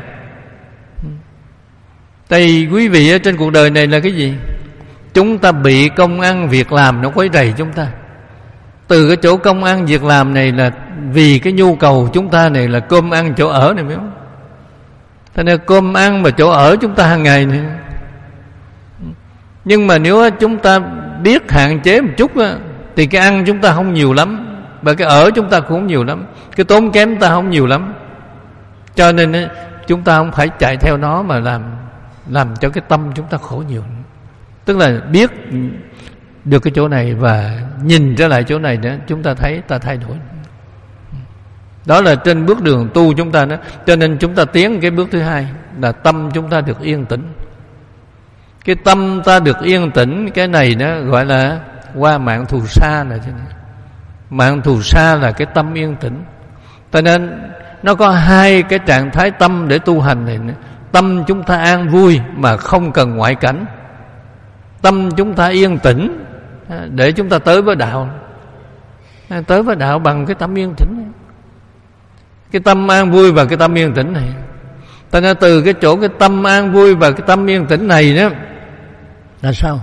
Tại vì quý vị ở trên cuộc đời này là cái gì? Chúng ta bị công ăn việc làm nó quấy rầy chúng ta. Từ cái chỗ công ăn việc làm này là vì cái nhu cầu chúng ta này là cơm ăn chỗ ở này, phải không? Thế nên cơm ăn và chỗ ở chúng ta hàng ngày này. Nhưng mà nếu chúng ta biết hạn chế một chút á, thì cái ăn chúng ta không nhiều lắm, và cái ở chúng ta cũng không nhiều lắm, cái tốn kém chúng ta không nhiều lắm. Cho nên á, chúng ta không phải chạy theo nó mà làm làm cho cái tâm chúng ta khổ nhiều. Tức là biết được cái chỗ này và nhìn trở lại chỗ này nữa, chúng ta thấy ta thay đổi. Đó là trên bước đường tu chúng ta đó. Cho nên chúng ta tiến cái bước thứ hai là tâm chúng ta được yên tĩnh. Cái tâm ta được yên tĩnh, cái này nó gọi là qua mạng thù sa là thế này. Mạng thù sa là cái tâm yên tĩnh. Cho nên nó có hai cái trạng thái tâm để tu hành này. Tâm chúng ta an vui mà không cần ngoại cảnh. Tâm chúng ta yên tĩnh để chúng ta tới với đạo. Tới với đạo bằng cái tâm yên tĩnh. Cái tâm an vui và cái tâm yên tĩnh này. Cho nên từ cái chỗ cái tâm an vui và cái tâm yên tĩnh này đó là sao?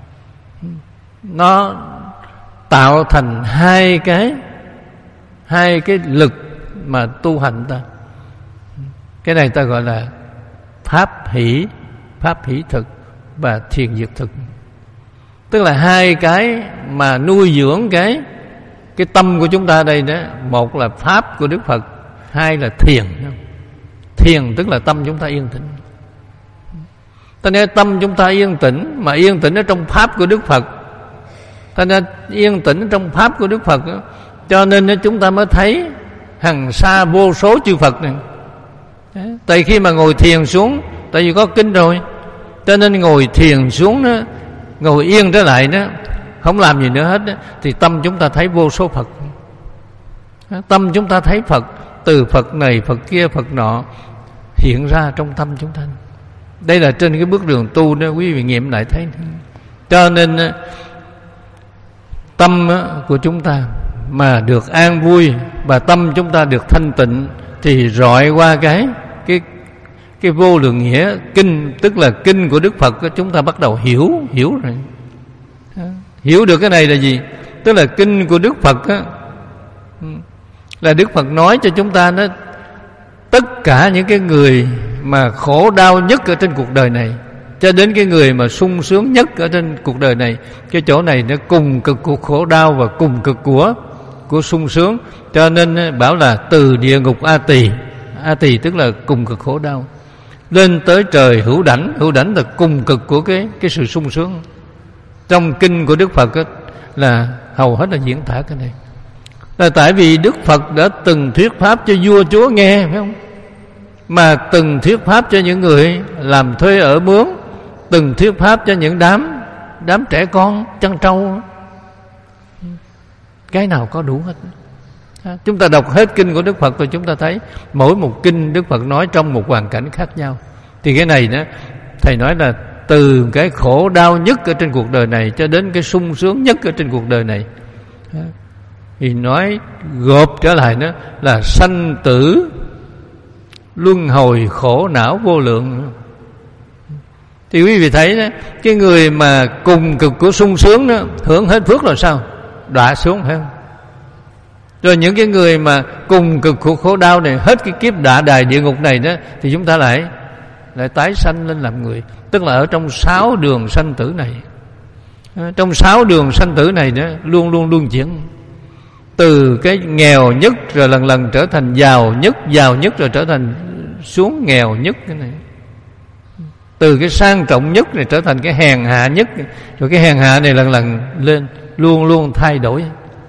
Nó tạo thành hai cái hai cái lực mà tu hành ta. Cái này ta gọi là pháp hỷ, pháp hỷ thực và thiền diệt thực. Tức là hai cái mà nuôi dưỡng cái cái tâm của chúng ta đây đó. Một là pháp của Đức Phật, hai là thiền. Thiền tức là tâm chúng ta yên tĩnh. Cho nên tâm chúng ta yên tĩnh, mà yên tĩnh ở trong pháp của Đức Phật. Cho nên yên tĩnh trong pháp của Đức Phật đó, cho nên chúng ta mới thấy hằng sa vô số chư Phật này. Đấy. Tại khi mà ngồi thiền xuống, tại vì có kinh rồi, cho nên ngồi thiền xuống đó, ngồi yên trở lại đó, không làm gì nữa hết đó, thì tâm chúng ta thấy vô số Phật. Tâm chúng ta thấy Phật, từ Phật này Phật kia Phật nọ hiện ra trong tâm chúng ta. Đây là trên cái bước đường tu đó, quý vị nghiệm lại thấy. Cho nên tâm của chúng ta mà được an vui và tâm chúng ta được thanh tịnh thì rọi qua cái cái cái vô lượng nghĩa kinh, tức là kinh của Đức Phật, chúng ta bắt đầu hiểu hiểu rồi. Hiểu được cái này là gì? Tức là kinh của Đức Phật á, Là Đức Phật nói cho chúng ta đó, tất cả những cái người mà khổ đau nhất ở trên cuộc đời này cho đến cái người mà sung sướng nhất ở trên cuộc đời này, cái chỗ này nó cùng cực của khổ đau và cùng cực của của sung sướng. Cho nên bảo là từ địa ngục A Tỳ, A Tỳ tức là cùng cực khổ đau, lên tới trời hữu đảnh. Hữu đảnh là cùng cực của cái cái sự sung sướng. Trong kinh của Đức Phật ấy, là hầu hết là diễn tả cái này. Là tại vì Đức Phật đã từng thuyết pháp cho vua chúa nghe, phải không? Mà từng thuyết pháp cho những người làm thuê ở mướn, từng thuyết pháp cho những đám đám trẻ con chăn trâu. Cái nào có đủ hết. Chúng ta đọc hết kinh của Đức Phật rồi chúng ta thấy mỗi một kinh Đức Phật nói trong một hoàn cảnh khác nhau. Thì cái này đó, Thầy nói là từ cái khổ đau nhất ở trên cuộc đời này cho đến cái sung sướng nhất ở trên cuộc đời này. Thì nói gộp trở lại đó là sanh tử luân hồi khổ não vô lượng. Thì quý vị thấy đó, cái người mà cùng cực của sung sướng đó, hưởng hết phước rồi sao? Đọa xuống, phải không? Rồi những cái người mà cùng cực của khổ đau này, hết cái kiếp đọa đài địa ngục này đó, thì chúng ta lại lại tái sanh lên làm người. Tức là ở trong sáu đường sanh tử này, trong sáu đường sanh tử này đó, luôn luôn luân chuyển. Từ cái nghèo nhất rồi lần lần trở thành giàu nhất, giàu nhất rồi trở thành xuống nghèo nhất. Cái này từ cái sang trọng nhất này trở thành cái hèn hạ nhất, rồi cái hèn hạ này lần lần lên, luôn luôn thay đổi.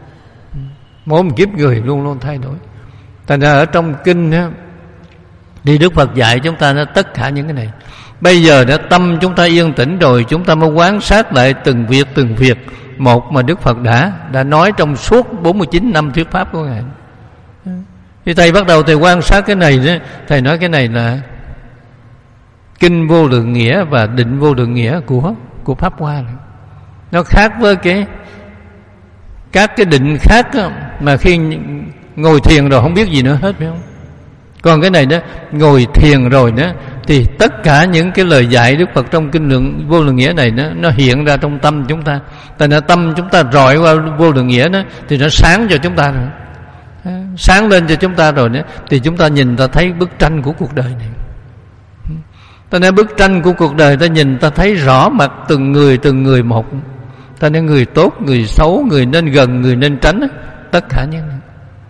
Mỗi một kiếp người luôn luôn thay đổi. Thành ra ở trong kinh đó, thì Đức Phật dạy chúng ta nó tất cả những cái này. Bây giờ đã tâm chúng ta yên tĩnh rồi, chúng ta mới quan sát lại từng việc từng việc một mà Đức Phật đã đã nói trong suốt bốn mươi chín năm thuyết pháp của Ngài. Thì Thầy bắt đầu Thầy quan sát cái này đó, Thầy nói cái này là kinh vô lượng nghĩa và định vô lượng nghĩa của của Pháp Hoa. Nó khác với cái các cái định khác đó, mà khi ngồi thiền rồi không biết gì nữa hết, phải không? Còn cái này đó, ngồi thiền rồi đó, thì tất cả những cái lời dạy Đức Phật trong kinh lượng vô lượng nghĩa này đó, nó hiện ra trong tâm chúng ta. Tại nên tâm chúng ta rọi qua vô lượng nghĩa đó, thì nó sáng cho chúng ta rồi, sáng lên cho chúng ta rồi đó, thì chúng ta nhìn ta thấy bức tranh của cuộc đời này. Ta nên bức tranh của cuộc đời ta nhìn ta thấy rõ mặt từng người từng người một. Ta nên người tốt, người xấu, người nên gần, người nên tránh, tất cả những này.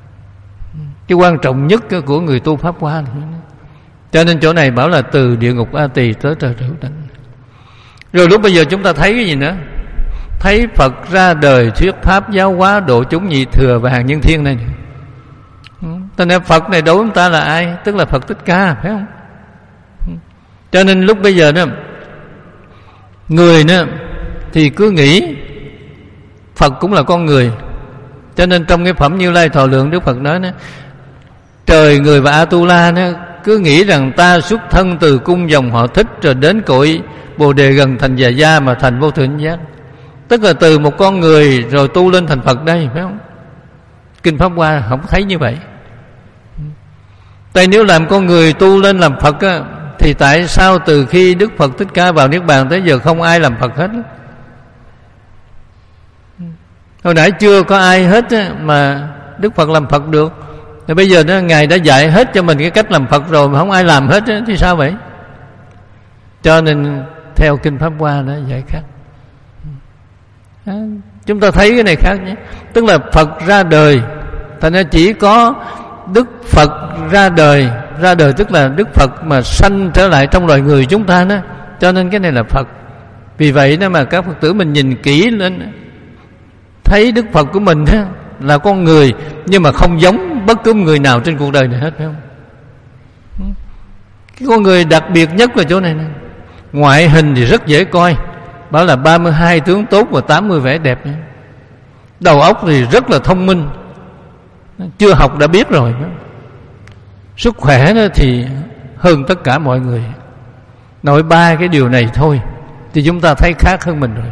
Cái quan trọng nhất của người tu Pháp Hoa này. Cho nên chỗ này bảo là từ địa ngục A Tỳ tới trời hữu đảnh. Rồi lúc bây giờ chúng ta thấy cái gì nữa? Thấy Phật ra đời thuyết pháp giáo hóa độ chúng nhị thừa và hàng nhân thiên này. Cho nên Phật này đối với chúng ta là ai? Tức là Phật Thích Ca, phải không? Cho nên lúc bây giờ đó, người nữa thì cứ nghĩ Phật cũng là con người. Cho nên trong cái phẩm Như Lai Thọ Lượng, Đức Phật nói đó, trời người và Atula đó cứ nghĩ rằng ta xuất thân từ cung dòng họ Thích, rồi đến cội Bồ Đề gần thành Già Gia mà thành vô thượng giác. Tức là từ một con người rồi tu lên thành Phật đây, phải không? Kinh Pháp Hoa không thấy như vậy. Tại nếu làm con người tu lên làm Phật á, thì tại sao từ khi Đức Phật Thích Ca vào Niết Bàn tới giờ không ai làm Phật hết? Hồi nãy chưa có ai hết mà Đức Phật làm Phật được. Thì bây giờ đó, Ngài đã dạy hết cho mình cái cách làm Phật rồi mà không ai làm hết thì sao vậy? Cho nên theo kinh Pháp Hoa đó dạy khác. Đó, chúng ta thấy cái này khác nhé. Tức là Phật ra đời, thành ra chỉ có Đức Phật ra đời. Ra đời tức là Đức Phật mà sanh trở lại trong loài người chúng ta đó. Cho nên cái này là Phật. Vì vậy đó mà các Phật tử mình nhìn kỹ lên, thấy Đức Phật của mình đó là con người, nhưng mà không giống bất cứ người nào trên cuộc đời này hết, phải không? Cái con người đặc biệt nhất là chỗ này nè. Ngoại hình thì rất dễ coi, bảo là ba mươi hai tướng tốt và tám mươi vẻ đẹp. Đầu óc thì rất là thông minh, chưa học đã biết rồi. Sức khỏe đó thì hơn tất cả mọi người. Nội ba cái điều này thôi thì chúng ta thấy khác hơn mình rồi.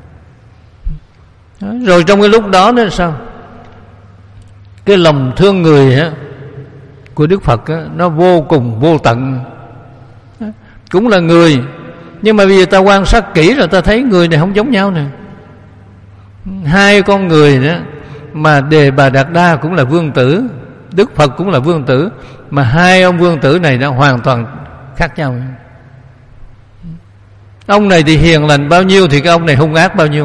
Đó, rồi trong cái lúc đó nữa sao? Cái lòng thương người á, của Đức Phật á, nó vô cùng vô tận. Đó, cũng là người, nhưng mà bây giờ ta quan sát kỹ rồi ta thấy người này không giống nhau nè. Hai con người đó mà Đề Bà Đạt Đa cũng là vương tử, Đức Phật cũng là vương tử, mà hai ông vương tử này đã hoàn toàn khác nhau. Ông này thì hiền lành bao nhiêu thì cái ông này hung ác bao nhiêu.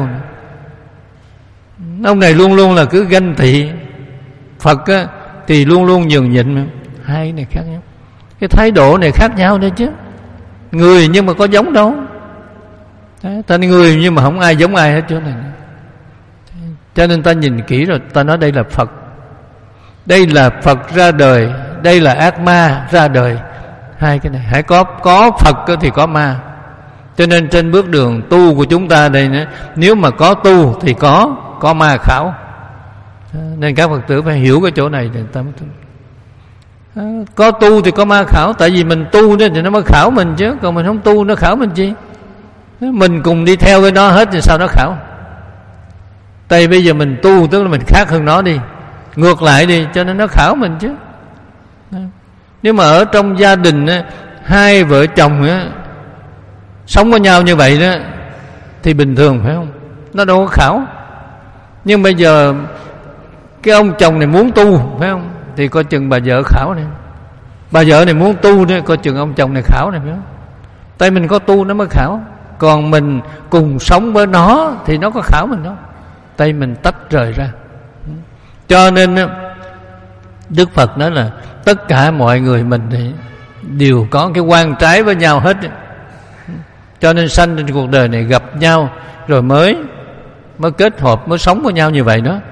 Ông này luôn luôn là cứ ganh tị, Phật á, thì luôn luôn nhường nhịn. Hai cái này khác nhau, cái thái độ này khác nhau đấy chứ. Người nhưng mà có giống đâu. Ta người nhưng mà không ai giống ai hết chỗ này. Cho nên ta nhìn kỹ rồi ta nói đây là Phật. Đây là Phật ra đời, đây là ác ma ra đời. Hai cái này hãy có có Phật thì có ma. Cho nên trên bước đường tu của chúng ta đây nữa, nếu mà có tu thì có có ma khảo. Nên các Phật tử phải hiểu cái chỗ này để ta mới tu. Có tu thì có ma khảo. Tại vì mình tu nên thì nó mới khảo mình chứ. Còn mình không tu nó khảo mình chi. Mình cùng đi theo cái nó hết thì sao nó khảo. Tại bây giờ mình tu tức là mình khác hơn nó đi, ngược lại đi, cho nên nó khảo mình chứ. Nếu mà ở trong gia đình hai vợ chồng sống với nhau như vậy đó thì bình thường phải không, nó đâu có khảo. Nhưng bây giờ cái ông chồng này muốn tu phải không, thì coi chừng bà vợ khảo này. Bà vợ này muốn tu nữa, coi chừng ông chồng này khảo này phải không. Tại mình có tu nó mới khảo. Còn mình cùng sống với nó thì nó có khảo mình đâu. Tại mình tách rời ra. Cho nên Đức Phật nói là tất cả mọi người mình thì đều có cái quan trái với nhau hết. Cho nên sanh trên cuộc đời này gặp nhau rồi mới mới kết hợp, mới sống với nhau như vậy đó.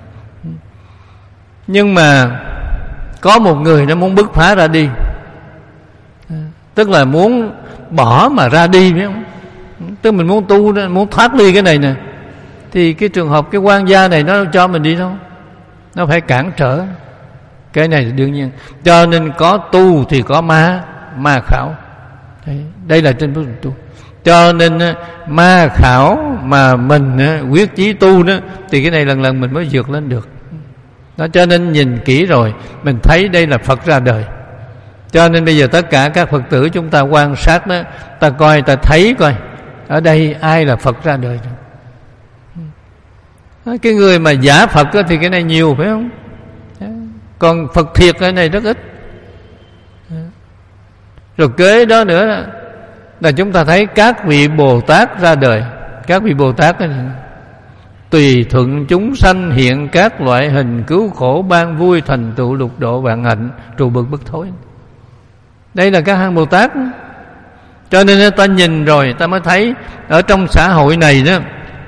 Nhưng mà có một người nó muốn bứt phá ra đi, tức là muốn bỏ mà ra đi, biết không? Tức mình muốn tu, muốn thoát ly cái này nè, thì cái trường hợp cái quan gia này nó đâu cho mình đi đâu, nó phải cản trở. Cái này thì đương nhiên. Cho nên có tu thì có ma ma khảo. Đây là trên bước đường tu. Cho nên ma khảo mà mình quyết chí tu đó, thì cái này lần lần mình mới vượt lên được. Đó, cho nên nhìn kỹ rồi mình thấy đây là Phật ra đời. Cho nên bây giờ tất cả các Phật tử chúng ta quan sát đó, ta coi, ta thấy coi ở đây ai là Phật ra đời. Cái người mà giả Phật đó, thì cái này nhiều phải không? Còn Phật thiệt cái này rất ít. Rồi kế đó nữa là, là chúng ta thấy các vị Bồ Tát ra đời. Các vị Bồ Tát này, tùy thuận chúng sanh hiện các loại hình, cứu khổ ban vui, thành tựu lục độ vạn hạnh, trụ bực bất thối. Đây là các hạng Bồ Tát. Cho nên ta nhìn rồi ta mới thấy ở trong xã hội này đó,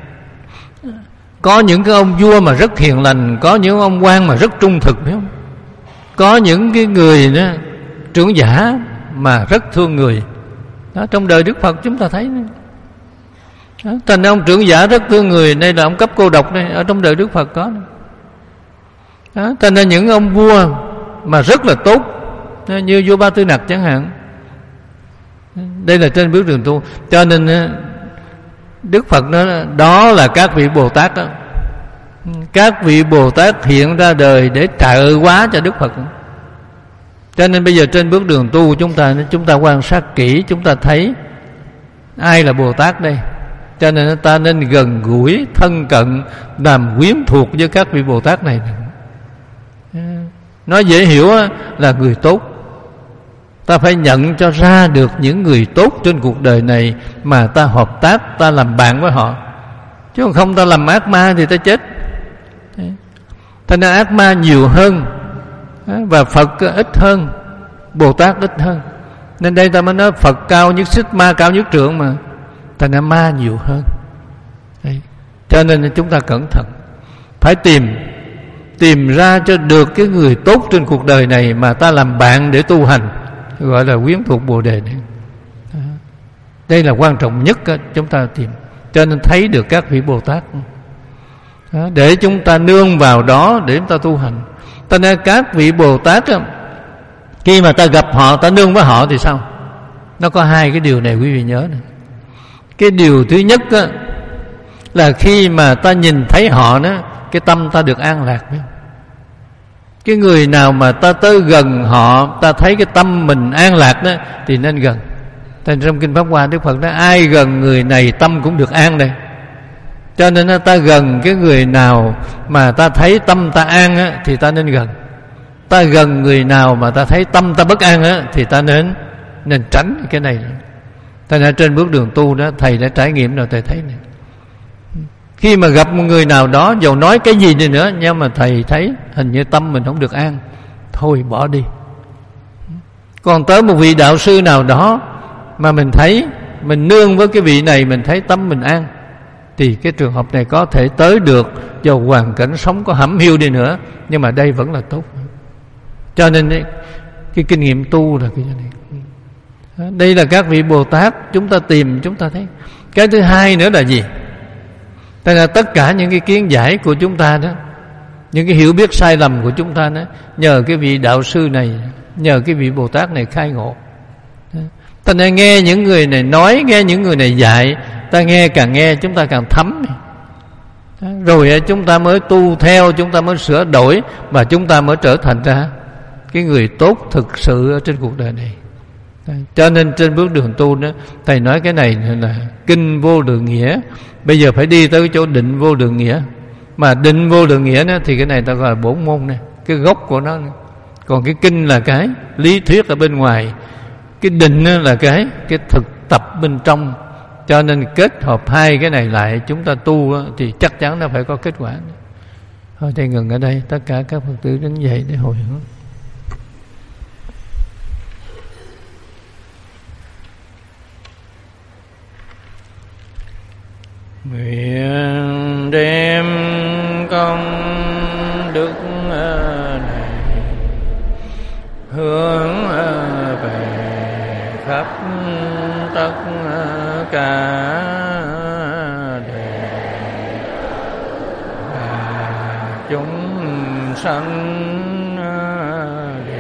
có những cái ông vua mà rất hiền lành, có những ông quan mà rất trung thực, phải không? Có những cái người đó trưởng giả mà rất thương người. Đó, trong đời Đức Phật chúng ta thấy đó. Thành ông trưởng giả rất thương người, đây là ông cấp cô độc đây, ở trong đời Đức Phật có đó. Thành ra những ông vua mà rất là tốt, như vua Ba Tư Nặc chẳng hạn, đây là trên bước đường tu. Cho nên Đức Phật nói đó là các vị Bồ Tát đó. Các vị Bồ Tát hiện ra đời để trợ hóa cho Đức Phật. Cho nên bây giờ trên bước đường tu của chúng ta, chúng ta quan sát kỹ, chúng ta thấy ai là Bồ Tát đây. Cho nên ta nên gần gũi, thân cận, làm quyến thuộc với các vị Bồ Tát này. Nói dễ hiểu là người tốt. Ta phải nhận cho ra được những người tốt trên cuộc đời này mà ta hợp tác, ta làm bạn với họ. Chứ không ta làm ác ma thì ta chết. Thành ra ác ma nhiều hơn và Phật ít hơn, Bồ Tát ít hơn. Nên đây ta mới nói Phật cao nhất xích, ma cao nhất trượng mà. Thành ra ma nhiều hơn. Đấy. Cho nên chúng ta cẩn thận, phải tìm Tìm ra cho được cái người tốt trên cuộc đời này mà ta làm bạn để tu hành, gọi là quyến thuộc Bồ Đề này. Đây là quan trọng nhất đó, chúng ta tìm. Cho nên thấy được các vị Bồ Tát đó, để chúng ta nương vào đó để chúng ta tu hành. Cho nên các vị Bồ Tát đó, khi mà ta gặp họ, ta nương với họ thì sao? Nó có hai cái điều này quý vị nhớ này. Cái điều thứ nhất đó, là khi mà ta nhìn thấy họ đó, cái tâm ta được an lạc. Cái người nào mà ta tới gần họ, ta thấy cái tâm mình an lạc đó, thì nên gần. Thành trong Kinh Pháp Hoa Đức Phật nói ai gần người này tâm cũng được an đây. Cho nên ta gần cái người nào mà ta thấy tâm ta an á, thì ta nên gần. Ta gần người nào mà ta thấy tâm ta bất an á, thì ta nên nên tránh cái này. Thành ra trên bước đường tu đó, thầy đã trải nghiệm rồi, thầy thấy này. Khi mà gặp một người nào đó, dầu nói cái gì đi nữa, nhưng mà thầy thấy hình như tâm mình không được an, thôi bỏ đi. Còn tới một vị đạo sư nào đó mà mình thấy, mình nương với cái vị này, mình thấy tâm mình an, thì cái trường hợp này có thể tới được, dầu hoàn cảnh sống có hẩm hiu đi nữa, nhưng mà đây vẫn là tốt. Cho nên cái, cái kinh nghiệm tu là cái này. Đây là các vị Bồ Tát chúng ta tìm, chúng ta thấy. Cái thứ hai nữa là gì? Tức là tất cả những cái kiến giải của chúng ta đó, những cái hiểu biết sai lầm của chúng ta đó, nhờ cái vị đạo sư này, nhờ cái vị Bồ Tát này khai ngộ. Ta nên nghe những người này nói, nghe những người này dạy, ta nghe càng nghe chúng ta càng thấm. Rồi chúng ta mới tu theo, chúng ta mới sửa đổi, và chúng ta mới trở thành ra cái người tốt thực sự ở trên cuộc đời này. Cho nên trên bước đường tu đó, thầy nói cái này là kinh vô lượng nghĩa. Bây giờ phải đi tới cái chỗ định vô lượng nghĩa. Mà định vô lượng nghĩa đó, thì cái này ta gọi là bổn môn này, cái gốc của nó này. Còn cái kinh là cái lý thuyết ở bên ngoài, cái định là cái cái thực tập bên trong. Cho nên kết hợp hai cái này lại, chúng ta tu thì chắc chắn nó phải có kết quả. Thôi thầy ngừng ở đây, tất cả các Phật tử đứng dậy để hồi hướng. Nguyện đem công đức này hướng về khắp tất cả đời và chúng sanh